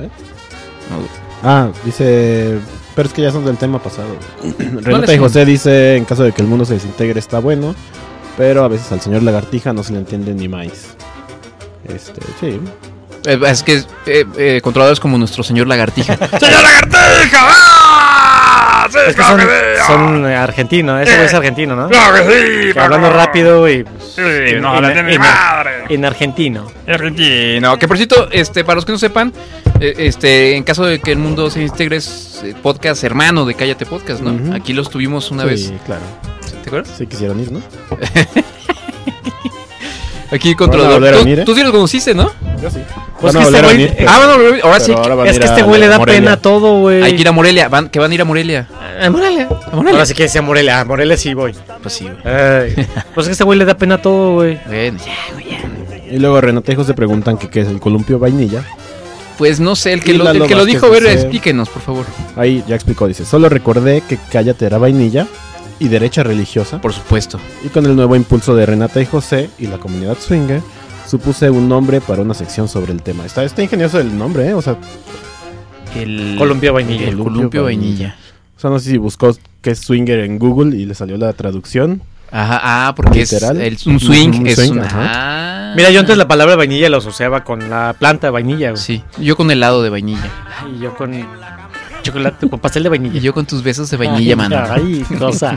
Ah, dice... Pero es que ya son del tema pasado. Renata les y José dice, en caso de que el mundo se desintegre está bueno, pero a veces al señor Lagartija no se le entiende ni más. Sí. Es que controladores como nuestro señor Lagartija. ¡Señor Lagartija! ¡Ah! ¡Sí, Es que son argentinos, ese güey es argentino, ¿no? ¡Claro que sí! Que hablando rápido, güey. Sí, no la tiene mi madre. En argentino. Argentino. Que por cierto, para los que no sepan, en caso de que el mundo se integre, es podcast hermano de Cállate Podcast, ¿no? Ujú. Aquí los tuvimos una Sí, vez. claro. ¿Te acuerdas? Sí quisieron ir, ¿no? Aquí ¿Van a volver a controlador. venir, Tú sí lo conociste, ¿no? Yo sí. Pues Van a que este volver a güey- venir, pero- Van a volver. Ahora sí. pero ahora van a Es ir que este a güey le da Morelia. pena a todo, güey. Hay que ir a Morelia. Que van a ir a Morelia. A Morelia. ¿A Morelia? Ahora sí que sea Morelia. A Morelia sí voy. Pues sí, güey. Ay. Pues es que este güey le da pena a todo, güey. Bueno, ya, güey, ya. Y luego Renatejos se preguntan que qué es el columpio vainilla. Pues no sé, el que Y lo Lalo dijo, a Vázquez ver, dice- explíquenos, por favor. Ahí ya explicó, dice, solo recordé que Cállate era vainilla y derecha religiosa. Por supuesto. Y con el nuevo impulso de Renata y José y la comunidad swinger, supuse un nombre para una sección sobre el tema. Está ingenioso el nombre, o sea, El Columpio vainilla. El columpio vainilla. no sé si buscó qué es swinger en Google y le salió la traducción. Ajá, porque Literal. es un swing. Un es swing, una... ajá. Ah. Mira, yo antes la palabra vainilla la asociaba con la planta de vainilla, güey. Sí, yo con helado de vainilla. Y yo con chocolate, con pastel de vainilla. Y yo con tus besos de vainilla, mano. Ay, cosa.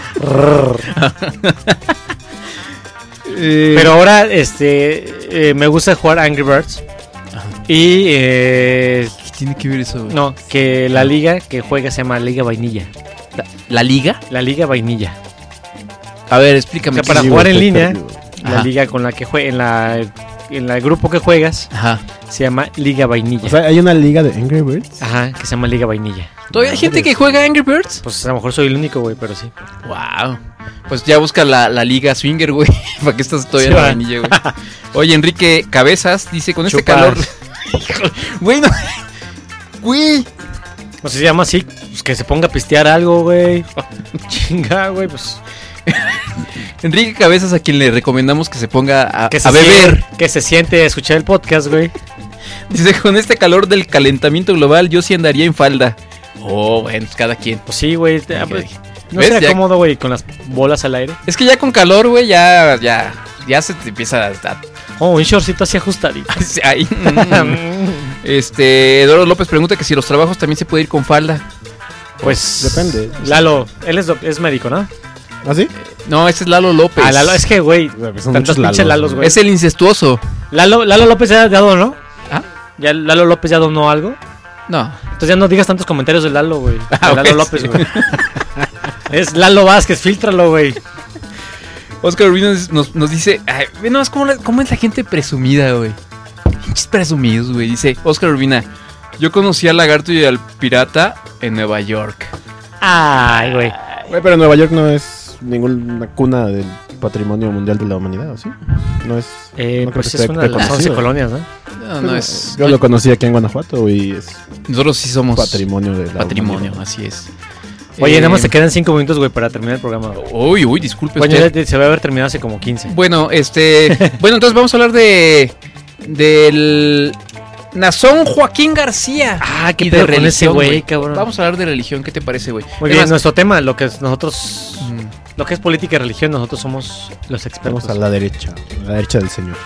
Pero Pero ahora, me gusta jugar Angry Birds. Y, ¿qué tiene que ver eso, güey? no, que la liga que juega se llama Liga Vainilla. ¿La liga? La Liga Vainilla. A ver, O explícame. sea, qué para es. Sí, jugar güey, en estoy línea, perdido. la Ajá. liga con la que juega, en el grupo que juegas, Ajá. se llama Liga Vainilla. O sea, hay una liga de Angry Birds. Ajá, que se llama Liga Vainilla. ¿Todavía hay gente que juega Angry Birds? Pues a lo mejor soy el único, güey, pero sí. Wow. Pues ya busca la liga swinger, güey. ¿Para qué estás todavía Sí, en la va. vainilla, güey? Oye, Enrique Cabezas dice, con este Chupas. calor... Híjole, güey, no... Güey. Pues se llama así, pues que se ponga a pistear algo, güey. Chinga, güey, pues. Enrique Cabezas, a quien le recomendamos que se ponga a Que se beber. Que se siente a escuchar el podcast, güey. Dice, con este calor del calentamiento global, yo sí andaría en falda. Oh, bueno, pues cada quien. Pues sí, güey. Ok. No ¿Ves? será Ya- cómodo, güey, con las bolas al aire. Es que ya con calor, güey, ya se te empieza a... Oh, un shortcito así ajustadito. Ay, Eduardo López pregunta que si los trabajos también se puede ir con falda. Pues Depende. Lalo, él es médico, ¿no? ¿Ah, sí? No, ese es Lalo López. Ah, Lalo, es que, güey, Son tantos muchos pinches Lalos, güey. Es el incestuoso. Lalo López ya donó. ¿Ah? ¿Ya Lalo López ya donó algo? No. Entonces ya no digas tantos comentarios de Lalo, güey. De Ah, Lalo ok, López, sí. güey. Es Lalo Vázquez, fíltralo, güey. Oscar Urbino nos dice, ay, ve nomás cómo es la gente presumida, güey. Pinches presumidos, güey. Dice Oscar Urbina, yo conocí al lagarto y al pirata en Nueva York. Ay, güey. Güey, pero Nueva York no es ninguna cuna del patrimonio mundial de la humanidad, ¿o sí? No es... no creo Pues que es esté una de las 11 reconocido. colonias, ¿no? No es... Yo lo conocí aquí en Guanajuato y es Nosotros sí somos patrimonio de la patrimonio, humanidad. así es. Oye, nada más te quedan 5 minutos, güey, para terminar el programa. Uy, disculpe Bueno, usted. ya se va a haber terminado hace como 15. Bueno, bueno, entonces vamos a hablar del Nazón Joaquín García. Ah, qué Y pedo de con ese religión, güey, cabrón. Vamos a hablar de religión, ¿qué te parece, güey? Muy Es bien, más, nuestro tema, lo que es nosotros, mm, lo que es política y religión, nosotros somos los expertos. Vamos a la derecha del señor.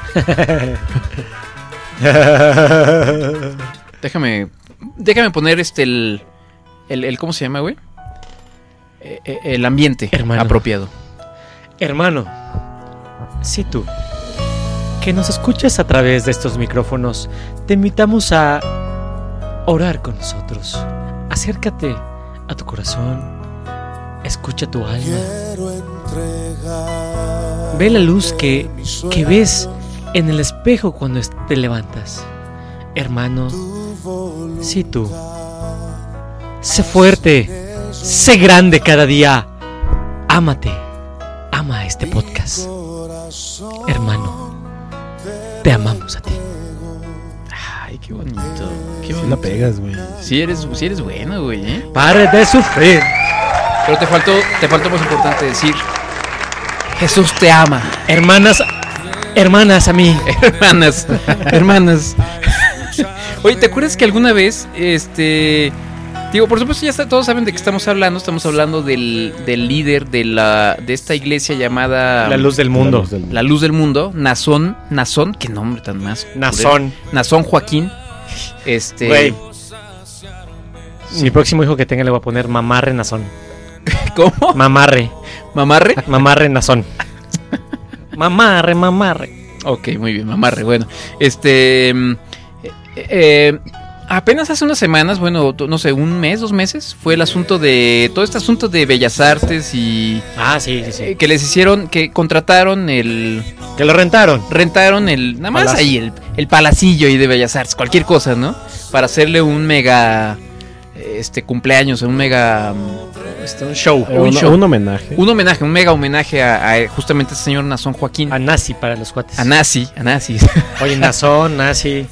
déjame poner el ¿cómo se llama, güey? El ambiente Hermano. apropiado. Hermano, si tú, que nos escuchas a través de estos micrófonos, te invitamos a orar con nosotros. Acércate a tu corazón, escucha tu alma. Ve la luz que ves en el espejo cuando te levantas. Hermano, si tú, sé fuerte, sé grande cada día, ámate, ama este podcast. Hermano, te amamos a ti. Ay, qué bonito. Qué Sí bonito. la pegas, güey. Sí eres bueno, güey, ¿eh? Pare de sufrir. Pero te faltó más importante decir, Jesús te ama. Hermanas a mí. hermanas. Oye, ¿te acuerdas que alguna vez, digo, por supuesto todos saben de qué estamos hablando del líder de esta iglesia llamada La luz del mundo. La Luz del Mundo, Nazón, qué nombre tan más. Nazón. Nazón Joaquín. Güey. Mi próximo hijo que tenga le voy a poner Mamarre Nazón. ¿Cómo? Mamarre. ¿Mamarre? Mamarre Nazón. Mamarre. Ok, muy bien, mamarre. Bueno, apenas hace unas semanas, bueno, no sé, un mes, 2 meses, fue todo este asunto de Bellas Artes y Ah, sí. que les hicieron, que contrataron Que lo rentaron. Rentaron nada más Palacio. ahí, el palacillo ahí de Bellas Artes, cualquier cosa, ¿no? Para hacerle un mega cumpleaños, un mega un show, Un homenaje. un mega homenaje a justamente ese señor Nazón Joaquín. A Nazi para los cuates. A Nazi. Oye, Nazón, Nazi.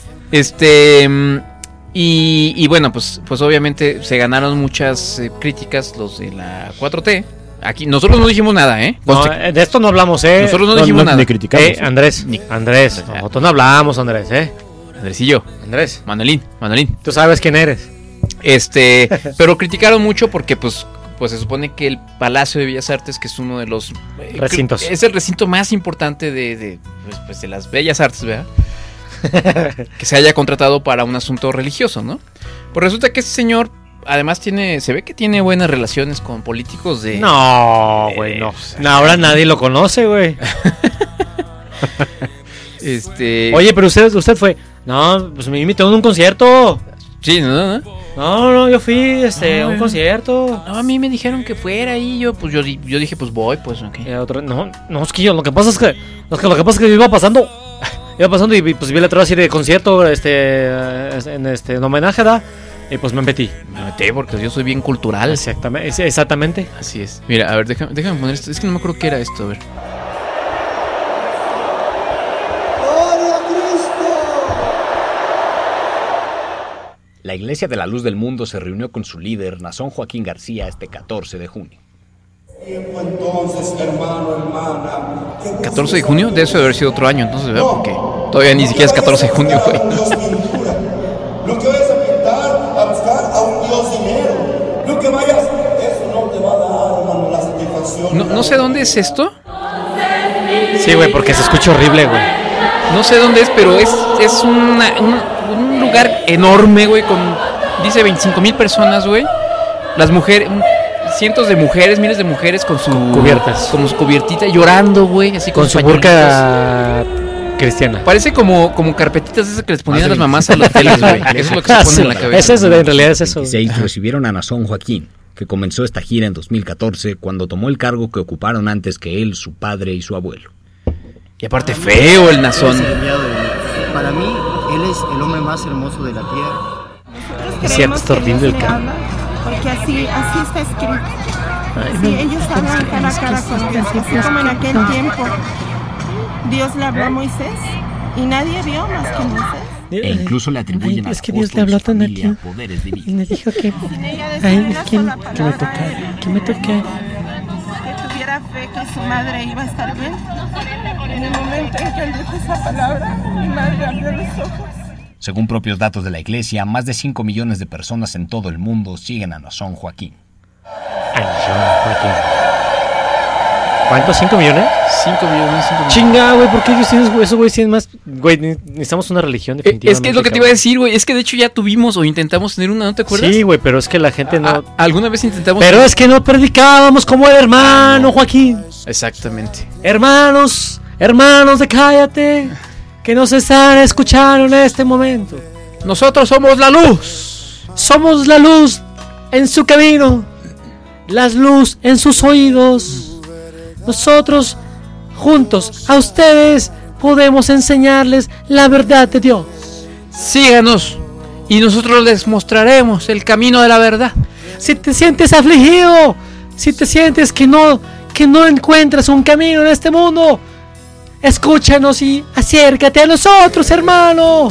Y bueno, pues obviamente se ganaron muchas críticas los de la 4T. Aquí nosotros no dijimos nada, ¿eh? No, de esto no hablamos, Nosotros no dijimos nada. Ni criticamos. Andrés, nosotros no hablamos, Andrés, Andrés y yo. Andrés, Manolín. tú sabes quién eres. Pero criticaron mucho porque pues se supone que el Palacio de Bellas Artes, que es uno de los Recintos. es el recinto más importante de las Bellas Artes, ¿verdad? Que se haya contratado para un asunto religioso, ¿no? Pues resulta que este señor además se ve que tiene buenas relaciones con políticos de... No, güey, no. Ahora nadie lo conoce, güey. Oye, pero usted fue... No, pues me invitó a un concierto. Sí, ¿no? No, yo fui a un concierto. No, a mí me dijeron que fuera y yo dije, pues voy, pues, ok. No, es que lo que pasa es que yo iba pasando y pues vi la letra así de concierto, en homenaje, ¿da? Y pues me metí. Me metí porque yo soy bien cultural. Exactamente. Así es. Mira, a ver, déjame poner esto. Es que no me acuerdo qué era esto, a ver. La Iglesia de la Luz del Mundo se reunió con su líder, Nazón Joaquín García, este 14 de junio. Entonces, hermana. 14 de junio, debe haber sido otro año, entonces, ¿verdad? Porque todavía ni siquiera es 14 de junio, güey. Lo que vayas a pintar, a buscar a un Dios dinero. Lo que vayas, eso no te va a dar, hermano, la satisfacción. No sé dónde es esto. Sí, güey, porque se escucha horrible, güey. No sé dónde es, pero es un lugar enorme, güey, dice 25,000 personas, güey. Las mujeres, cientos de mujeres, miles de mujeres con su cubiertas, con su cubiertita, llorando, güey, así con su burka cristiana. Parece como carpetitas esas que les ponían a las mamás a los hoteles, güey. Eso es lo que se pone en la cabeza. Es eso, en realidad es eso. 26 recibieron a Nazón Joaquín, que comenzó esta gira en 2014 cuando tomó el cargo que ocuparon antes que él, su padre y su abuelo. Y aparte feo el Nazón. Para mí, él es el hombre más hermoso de la tierra. Es cierto, está horrible el carro. Porque así está escrito. Sí, ellos hablan cara a cara con Dios, así como en aquel tiempo Dios le habló a Moisés y nadie vio más que Moisés. E incluso le atribuyen a es que Dios le habló tan aquí poderes divinos. y me dijo que me toque. Que tuviera fe que su madre iba a estar bien. En el momento en que él dijo esa palabra, mi madre abrió los ojos. Según propios datos de la iglesia, más de 5 millones de personas en todo el mundo siguen a Nazón Joaquín. ¿Cuántos? ¿5 millones? 5 millones. Chinga, güey, ¿por qué ellos tienen eso, güey? Tienen más. Güey, necesitamos una religión definitivamente. Es que es lo que te iba a decir, güey. Es que de hecho ya tuvimos o intentamos tener una, ¿no te acuerdas? Sí, güey, pero es que la gente no. Alguna vez intentamos. Pero es que no predicábamos como el hermano Joaquín. Exactamente. Hermanos de Cállate, que nos están escuchando en este momento. Nosotros somos la luz. Somos la luz en su camino, la luz en sus oídos. Nosotros, juntos a ustedes, podemos enseñarles la verdad de Dios. Síganos y nosotros les mostraremos el camino de la verdad. Si te sientes afligido, si te sientes que no encuentras un camino en este mundo, escúchanos y acércate a nosotros, hermano.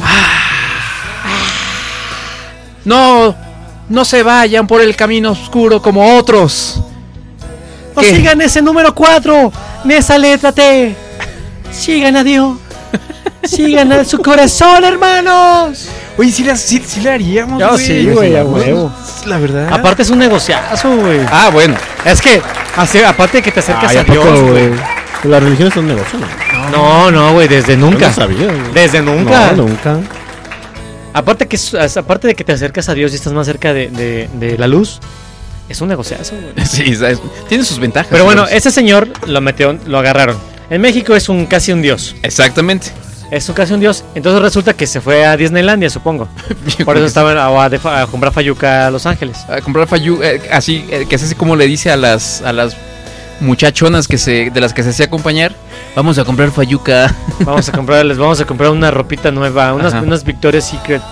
No se vayan por el camino oscuro como otros. No sigan ese número 4, en esa letra T. Sigan a Dios. Sigan a su corazón, hermanos. Oye, sí le haríamos, güey. Sí, güey, a huevo. La verdad. Aparte es un negociazo, güey. Ah, bueno. Es que, aparte de que te acercas a Dios, güey. La religión es un negocio, ¿no? No, güey, desde nunca. Yo no sabía, güey. Desde nunca. No, nunca. Aparte de que te acercas a Dios y estás más cerca de la luz, es un negociazo, güey. Sí, tiene sus ventajas. Pero bueno, ese señor lo agarraron. En México es casi un dios. Exactamente. Es casi un dios. Entonces resulta que se fue a Disneylandia, supongo. Por eso estaba a comprar fayuca a Los Ángeles. A comprar fayuca, así, que es así como le dice a las muchachonas de las que se hacía acompañar. Vamos a comprar fayuca. Les vamos a comprar una ropita nueva, unas Victoria's Secret.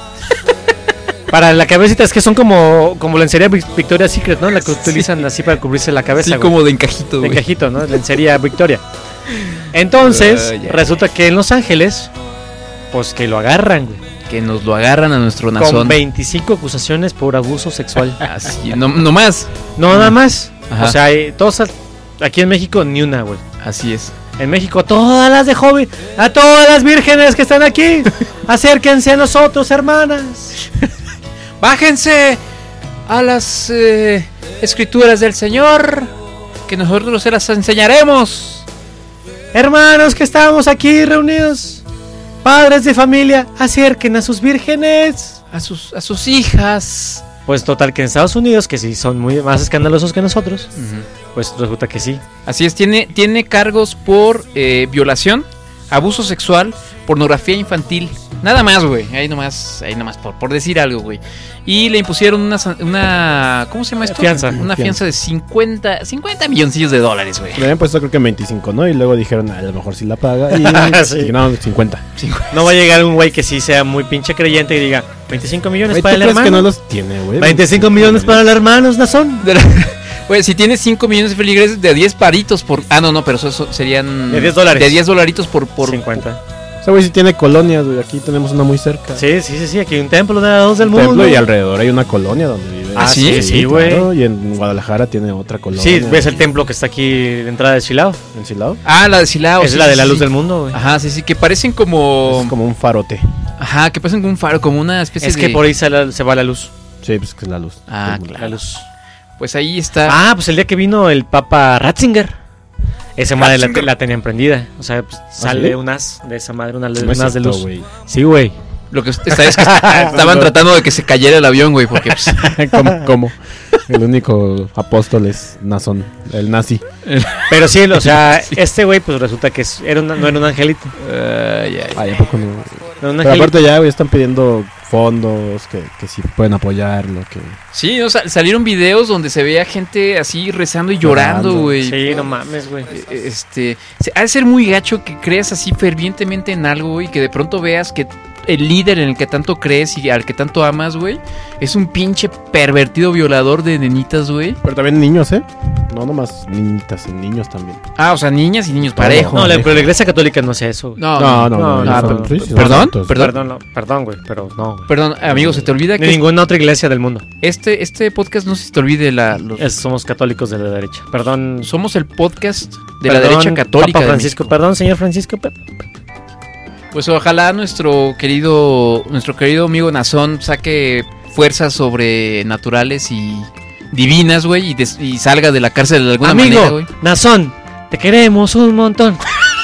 Para la cabecita, es que son como lencería Victoria's Secret, ¿no? La que utilizan así para cubrirse la cabeza. Sí, como de encajito, güey. De encajito, ¿no? Lencería Victoria. Entonces, resulta que en Los Ángeles, pues que lo agarran, güey. Que nos lo agarran a nuestro nazón. Con 25 acusaciones por abuso sexual. Así, no más. No, nada más. Ajá. O sea, todos aquí en México ni una, güey. Así es. En México todas las de joven, a todas las vírgenes que están aquí, acérquense a nosotros, hermanas. Bájense a las escrituras del Señor, que nosotros se las enseñaremos. Hermanos que estamos aquí reunidos, padres de familia, acerquen a sus vírgenes, a sus hijas. Pues total que en Estados Unidos, que sí son muy más escandalosos que nosotros, pues resulta que sí. Así es, tiene cargos por violación, abuso sexual, pornografía infantil. Nada más, güey. Ahí nomás por decir algo, güey. Y le impusieron una ¿cómo se llama esto? Una fianza de 50 milloncillos de dólares, güey. Le habían puesto creo que 25, ¿no? Y luego dijeron, a lo mejor sí la paga. Y sí. No, 50. No va a llegar un güey que sí sea muy pinche creyente y diga 25 millones wey, para el hermano. Que no los tiene, güey. 25 millones para el hermano, Nazón. Güey, si tienes 5 millones de feligreses, de 10 paritos por... Ah, no, pero eso serían... De $10. De 10 dolaritos por 50. O sea, güey, si tiene colonias, güey. Aquí tenemos una muy cerca. Sí. Aquí hay un templo de los del mundo. Y alrededor hay una colonia donde vive. Ah, sí. Sí, güey. Claro, y en Guadalajara tiene otra colonia. Sí, ves el templo que está aquí de entrada de Silao. ¿En Silao? Ah, la de Silao. Es la de la luz del mundo, güey. Ajá, sí, que parecen como... Es como un farote. Ajá, que parecen como un faro, como una especie de... Es que por ahí se va la luz. Sí, pues que es la luz. Ah, claro. La luz. Pues ahí está. Ah, pues el día que vino el Papa Ratzinger. Esa madre la tenían prendida. O sea, pues sale un as de esa madre, unas de luz. Wey. Sí, güey. Lo que está es que estaban tratando de que se cayera el avión, güey, porque pues... ¿Cómo? El único apóstol es Nazón, el nazi. Pero sí, o sea, este güey pues resulta que no era un angelito. Ay, ¿a poco no? Pero aparte ya, güey, están pidiendo fondos, que si pueden apoyarlo, que... Sí, o sea, salieron videos donde se veía gente así rezando y llorando, güey. Sí, no mames, güey. Ha de ser muy gacho que creas así fervientemente en algo, güey, y que de pronto veas que el líder en el que tanto crees y al que tanto amas, güey, es un pinche pervertido violador de nenitas, güey. Pero también niños, ¿eh? No nomás niñitas, niños también. Ah, o sea, niñas y niños parejo. No, pero la iglesia católica no hace eso, güey. No. Perdón, güey, pero no, güey. Perdón, amigo, se te olvida que... Ni ninguna otra iglesia del mundo. Este podcast no se te olvide somos católicos de la derecha. Perdón. Somos el podcast de la derecha católica. Papa Francisco, perdón, señor Francisco. Pues ojalá nuestro querido amigo Nazón saque fuerzas sobrenaturales y divinas, güey, y salga de la cárcel de alguna manera, güey. Amigo, Nazón, te queremos un montón.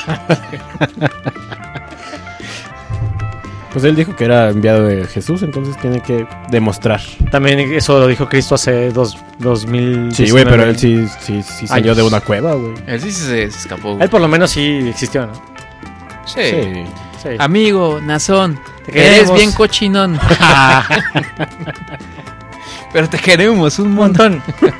Pues él dijo que era enviado de Jesús, entonces tiene que demostrar. También eso lo dijo Cristo hace 2000. Sí, güey, pero él sí salió de una cueva, güey. Él sí se escapó, güey. Él por lo menos sí existió, ¿no? Sí. Amigo, Nazón, eres bien cochinón. Pero te queremos un montón.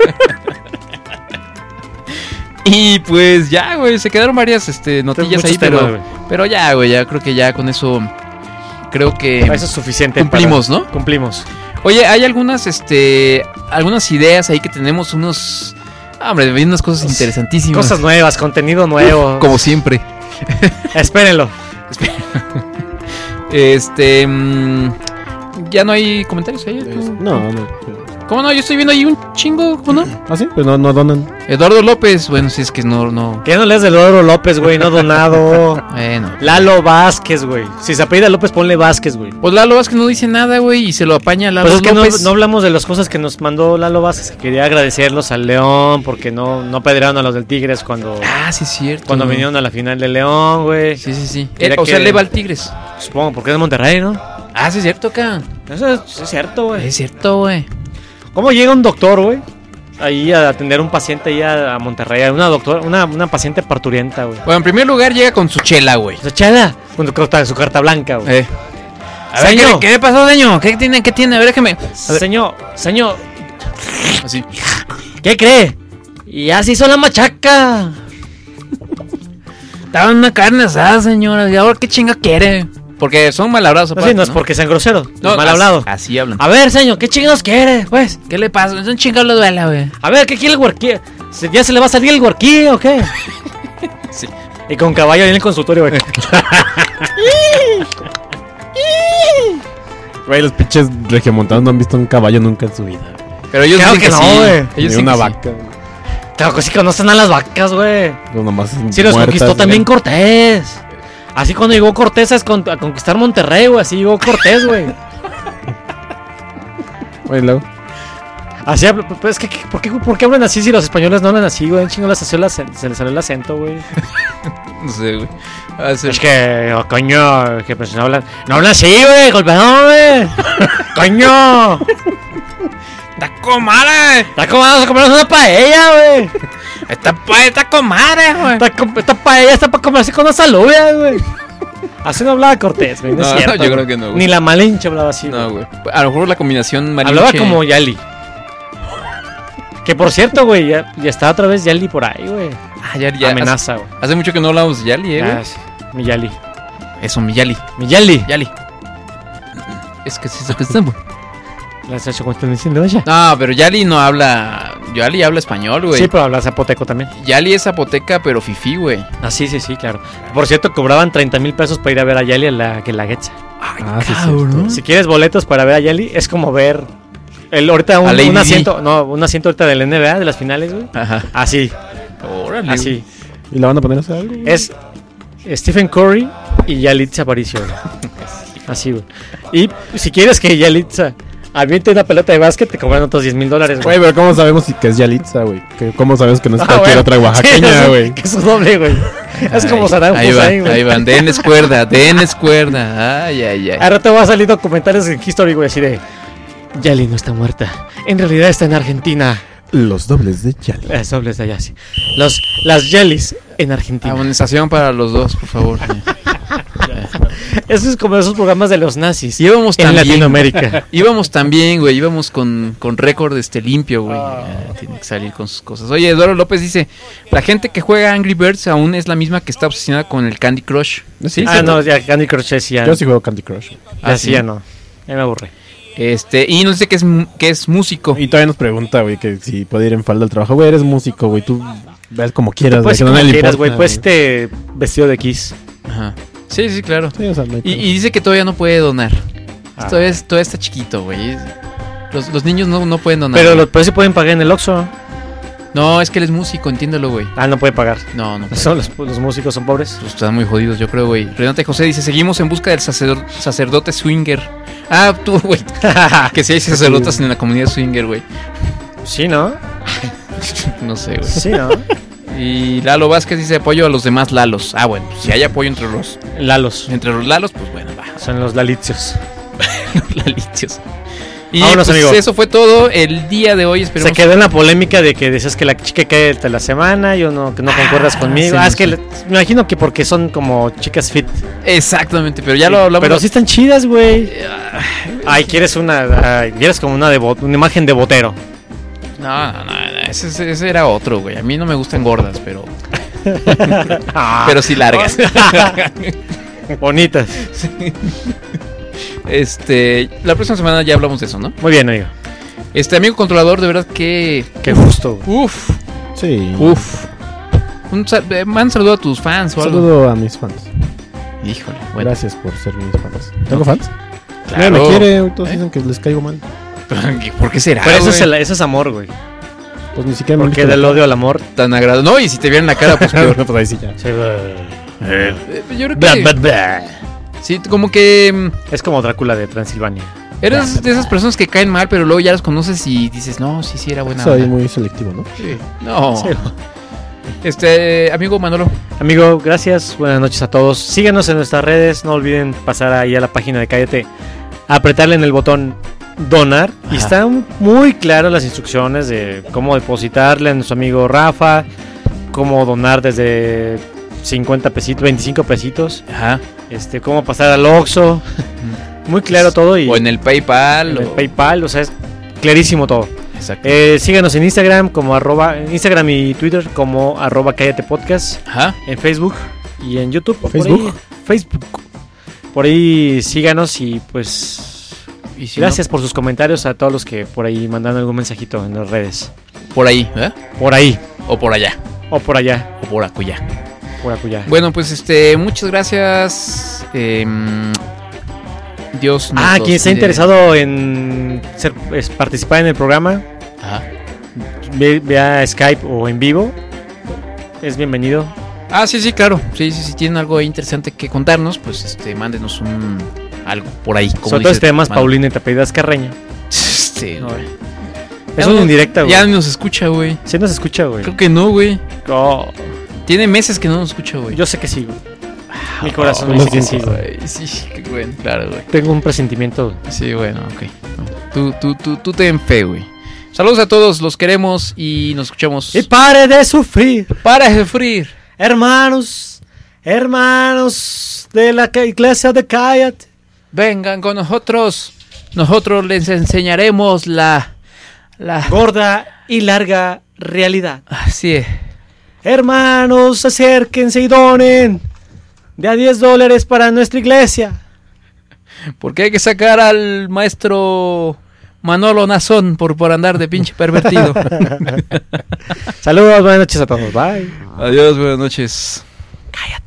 Y pues ya, güey, se quedaron varias notillas ahí, pero ya, güey, ya creo que ya con eso eso es suficiente. Cumplimos, ¿no? Cumplimos. Oye, hay algunas ideas ahí que tenemos unos... Hombre, hay unas cosas interesantísimas. Cosas nuevas, contenido nuevo. Como siempre. Espérenlo. ¿Ya no hay comentarios ahí? No. ¿Cómo no? Yo estoy viendo ahí un chingo, ¿cómo no? ¿Ah, sí? Pues no donan. Eduardo López, bueno, si es que no... ¿Qué no lees de Eduardo López, güey? No donado. Bueno. Lalo Vázquez, güey. Si se apellida López, ponle Vázquez, güey. Pues Lalo Vázquez no dice nada, güey, y se lo apaña a Lalo López. Pues es López. que no hablamos de las cosas que nos mandó Lalo Vázquez. Quería agradecerlos al León, porque no apedrearon a los del Tigres cuando... Ah, sí es cierto. Cuando vinieron a la final del León, güey. Sí. O sea, le va al Tigres. Supongo, porque es de Monterrey, ¿no? Ah, sí es cierto, acá. Eso es cierto, güey. Es cierto, güey. ¿Cómo llega un doctor, güey? Ahí a atender un paciente ahí a Monterrey. Una paciente parturienta, güey. Bueno, en primer lugar llega con su chela, güey. Su chela, con su carta blanca, güey. A ver, ¿qué le pasó, señor? ¿Qué tiene? A ver, déjame. Señor. Así. ¿Qué cree? Y así hizo la machaca. Estaban una carne asada, señora. ¿Y ahora qué chinga quiere? Porque son mal hablados. No, sí, no es porque sean groseros, No, mal hablado. Así hablan. A ver, señor, ¿qué chingados quiere? Pues, ¿Qué le pasa? Es un chingado le duele, güey. a ver, ¿qué quiere el huarquí? ¿Ya se le va a salir el huarquí o qué? Sí. Y con caballo ahí en el consultorio, güey. Güey, los pinches regiomontanos no han visto un caballo nunca en su vida. Pero ellos Claro dicen que que no, sí. güey. Ellos Ni dicen una que sí. vaca. Claro que sí conocen a las vacas, güey. Pues nomás Sí, los muertas, conquistó güey. también Cortés. Así cuando llegó Cortés a conquistar Monterrey, güey. Así llegó Cortés, güey. Güey, luego. Así habla, pues es que, ¿por qué hablan así si los españoles no hablan así, güey? Chingo, se les salió el acento, güey. No sé, güey. Es que, oh, coño, que pues no hablan así, güey, golpeador, güey. Coño. ¡Está comadre! Está comiendo una paella, güey. ¡Está comadre, güey! Esta paella está para comerse con una alubia, güey. Así no hablaba Cortés, güey, no es No, cierto. yo creo que no, güey. Ni la Malinche hablaba así, No, güey. A lo mejor la combinación Malinche... Hablaba como Yali. Que por cierto, güey, ya está otra vez Yali por ahí, güey. Ah, ya. Amenaza, güey. Hace mucho que no hablamos de Yali, güey. Ah, sí. Mi Yali. Eso, mi Yali. Mi Yali. Yali. Es que sí se pensamos. ¿Las has hecho como están diciendo ella? No, pero Yali no habla... Yali habla español, güey. Sí, pero habla zapoteco también. Yali es zapoteca, pero fifí, güey. Ah, sí, claro. Por cierto, cobraban 30,000 pesos para ir a ver a Yali en la Guelaguetza. Sí, cabrón. Si quieres boletos para ver a Yali, es como ver ahorita A Lady un Di. asiento, no, un asiento ahorita del NBA, de las finales, güey. Ajá. Así, Órale. así. ¿Y la van a poner a hacer algo? güey? Es Stephen Curry y Yalitza Aparicio, güey. Así, güey. Y si quieres que Yalitza aviente una pelota de básquet, te cobran otros $10,000, Güey, güey. pero ¿cómo sabemos que es Yalitza, güey? ¿Cómo sabes que no es cualquier bueno. otra oaxaqueña, Sí, güey? que es su doble, güey. Es como Saddam Ahí Hussein, van, ahí güey. van. Denles cuerda. Ay. Al rato va a salir documentales en History, güey, así de... Yali no está muerta. En realidad está en Argentina. Los dobles de Yali. Las dobles de allá, sí. Las Yalis en Argentina. Amonestación para los dos, por favor. Eso es como esos programas de los nazis. Íbamos en tan bien. Latinoamérica. Íbamos también, güey. Íbamos con récord limpio, güey. Tiene que salir con sus cosas. Oye, Eduardo López dice: la gente que juega Angry Birds aún es la misma que está obsesionada con el Candy Crush. Sí, No, ya Candy Crush sí ya. Yo sí juego Candy Crush. Así ya no. Ya me aburre. Y no sé que es músico. Y todavía nos pregunta, güey, que si puede ir en falda al trabajo. Güey, eres músico, güey. Tú ves como quieras. Pues que como no le quieras, importa, güey. Pues vestido de Kiss. Ajá. Sí, claro. Sí, o sea, no hay Y dice que todavía no puede donar. Ah. Todavía está chiquito, güey. Los niños no pueden donar. Pero sí pueden pagar en el Oxxo. No, es que él es músico, entiéndelo, güey. Ah, no puede pagar. No puede. Los músicos son pobres. Pues están muy jodidos, yo creo, güey. Renate José dice: seguimos en busca del sacerdote swinger. Ah, tú, güey. Que si hay sacerdotes en la comunidad swinger, güey. Sí, ¿no? No sé, güey. Sí, ¿no? Y Lalo Vázquez dice: apoyo a los demás Lalos. Ah, bueno, si hay apoyo entre los Lalos. Lalos, pues bueno, va. Son los Lalicios. Los Lalicios. Y vámonos, pues, amigo. eso fue todo el día de hoy. Esperemos. Se quedó en la polémica de que decías que la chica cae de la semana, que no concuerdas conmigo. sí, Es que me imagino que porque son como chicas fit. Exactamente, pero ya lo hablamos. Pero sí están chidas, güey. Ay, quieres quieres como una imagen de botero. No, ese era otro, güey. A mí no me gustan gordas, pero pero sí largas. Bonitas. La próxima semana ya hablamos de eso, ¿no? Muy bien, amigo. Amigo controlador, de verdad que qué gusto. Uf. Sí. Uf. Man, saludo a tus fans o algo. Saludo a mis fans. Híjole, bueno. Gracias por ser mis fans. ¿Tengo fans? Claro. Nadie me quiere, todos dicen que les caigo mal. ¿Por qué será? Pero eso es amor, güey. Pues ni siquiera me Porque han visto del la odio al amor. Tan agradable. No, y si te vieran la cara, pues peor. pues ahí sí ya. Sí, yo creo que sí, como que es como Drácula de Transilvania. eres de esas personas que caen mal, pero luego ya las conoces y dices, no, sí era buena. Soy muy selectivo, ¿no? Sí. No. Sí. Amigo Manolo. Amigo, gracias. Buenas noches a todos. Síganos en nuestras redes. No olviden pasar ahí a la página de Cállate, apretarle en el botón donar. Y están muy claras las instrucciones de cómo depositarle a nuestro amigo Rafa, cómo donar desde 50 pesitos, 25 pesitos. Ajá. Cómo pasar al Oxxo. Muy claro todo. Y o en el PayPal. En el PayPal, o sea, es clarísimo todo. Exacto. Síganos en Instagram como Instagram y Twitter como @Cállate Podcast. Ajá. En Facebook y en YouTube. Facebook. Facebook. Por ahí síganos y pues Y si gracias por sus comentarios a todos los que por ahí mandaron algún mensajito en las redes. no, por ahí, ¿verdad? Por ahí. O por allá. O por allá. O por acullá. Por acullá. Bueno, pues muchas gracias. Dios nos Quien los está cuide. interesado en participar en el programa, Ajá. vea Skype o en vivo, es bienvenido. Sí, claro. Sí, si tienen algo interesante que contarnos, pues mándenos algo por ahí. Sobre todo este tema es Paulina y te apellidas Carreña. Sí, güey. Es una indirecta, güey. Ya nos escucha, güey. Sí nos escucha, güey. Creo que no, güey. Oh, Tiene meses que no nos escucha, güey. yo sé que sí, güey. Mi corazón me dice que sí, güey. Ay, sí, qué bueno, claro, güey. Tengo un presentimiento. Sí, bueno, ok. Tú ten fe, güey. Saludos a todos, los queremos y nos escuchamos. Y pare de sufrir. Para de sufrir. Hermanos de la iglesia de Cállate. Vengan con nosotros. Nosotros les enseñaremos la gorda y larga realidad. Así es. Hermanos, acérquense y donen de a $10 para nuestra iglesia. Porque hay que sacar al maestro Manolo Nazón por andar de pinche pervertido. Saludos, buenas noches a todos. Bye. Adiós, buenas noches. Cállate.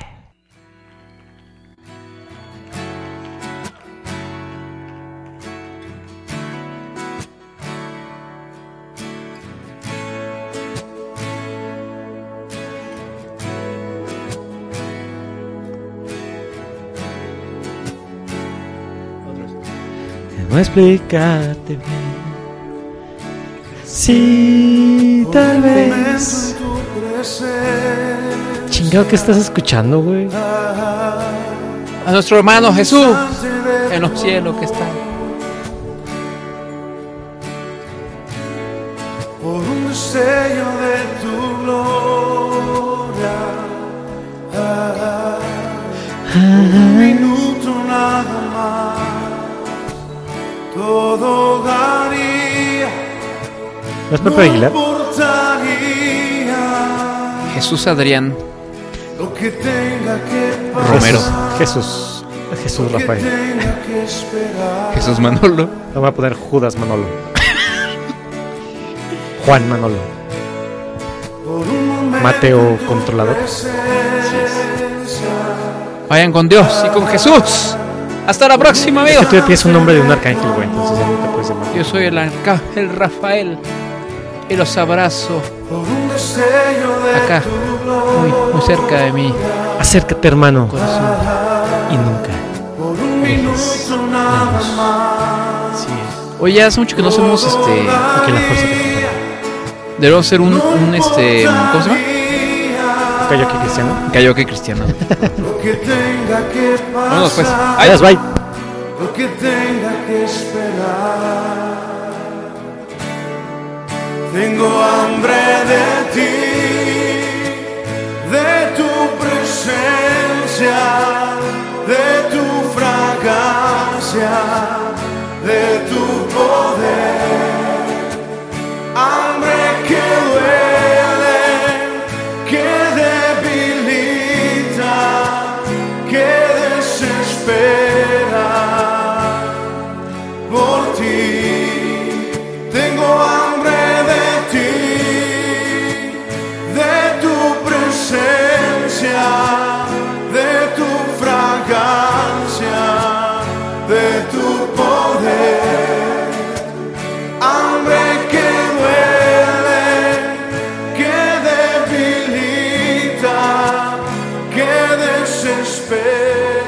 No explicarte bien. Sí, tal vez. Chingado, ¿qué estás escuchando, güey? A nuestro hermano Jesús en los cielos que está. Por un destello de tu gloria, un minuto nada más, todo daría, ¿No es Pepe Aguilar? importaría Jesús Adrián lo que tenga que pasar, Romero. Jesús Rafael. tenga que esperar. Jesús Manolo. No voy a poner Judas Manolo. Juan Manolo. Por un momento Mateo Controlador. Vayan con Dios y con Jesús. Hasta la próxima, Es amigos. que tú tienes un nombre de un arcángel, güey. Entonces ya no te puedes llamar. Yo soy el arcángel Rafael y los abrazo Por un destello de acá, muy cerca de mi Acércate, hermano. corazón. Y nunca. por un minuto nada más. Sí. Oye, ya hace mucho que no hacemos Que la fuerza te acompañe. Debemos hacer un ¿cómo se llama? Karaoke cristiano. Karaoke cristiano. Lo que tenga que pasar, Vámonos pues. Adiós, bye. lo que tenga que esperar. Tengo hambre de ti, de tu presencia, de tu fragancia, de tu poder. Hambre que duele, que debilita, que desespera por ti. Tengo hambre de ti, de tu presencia, de tu fragancia, de tu poder. Hambre que duele, que debilita, que desespera.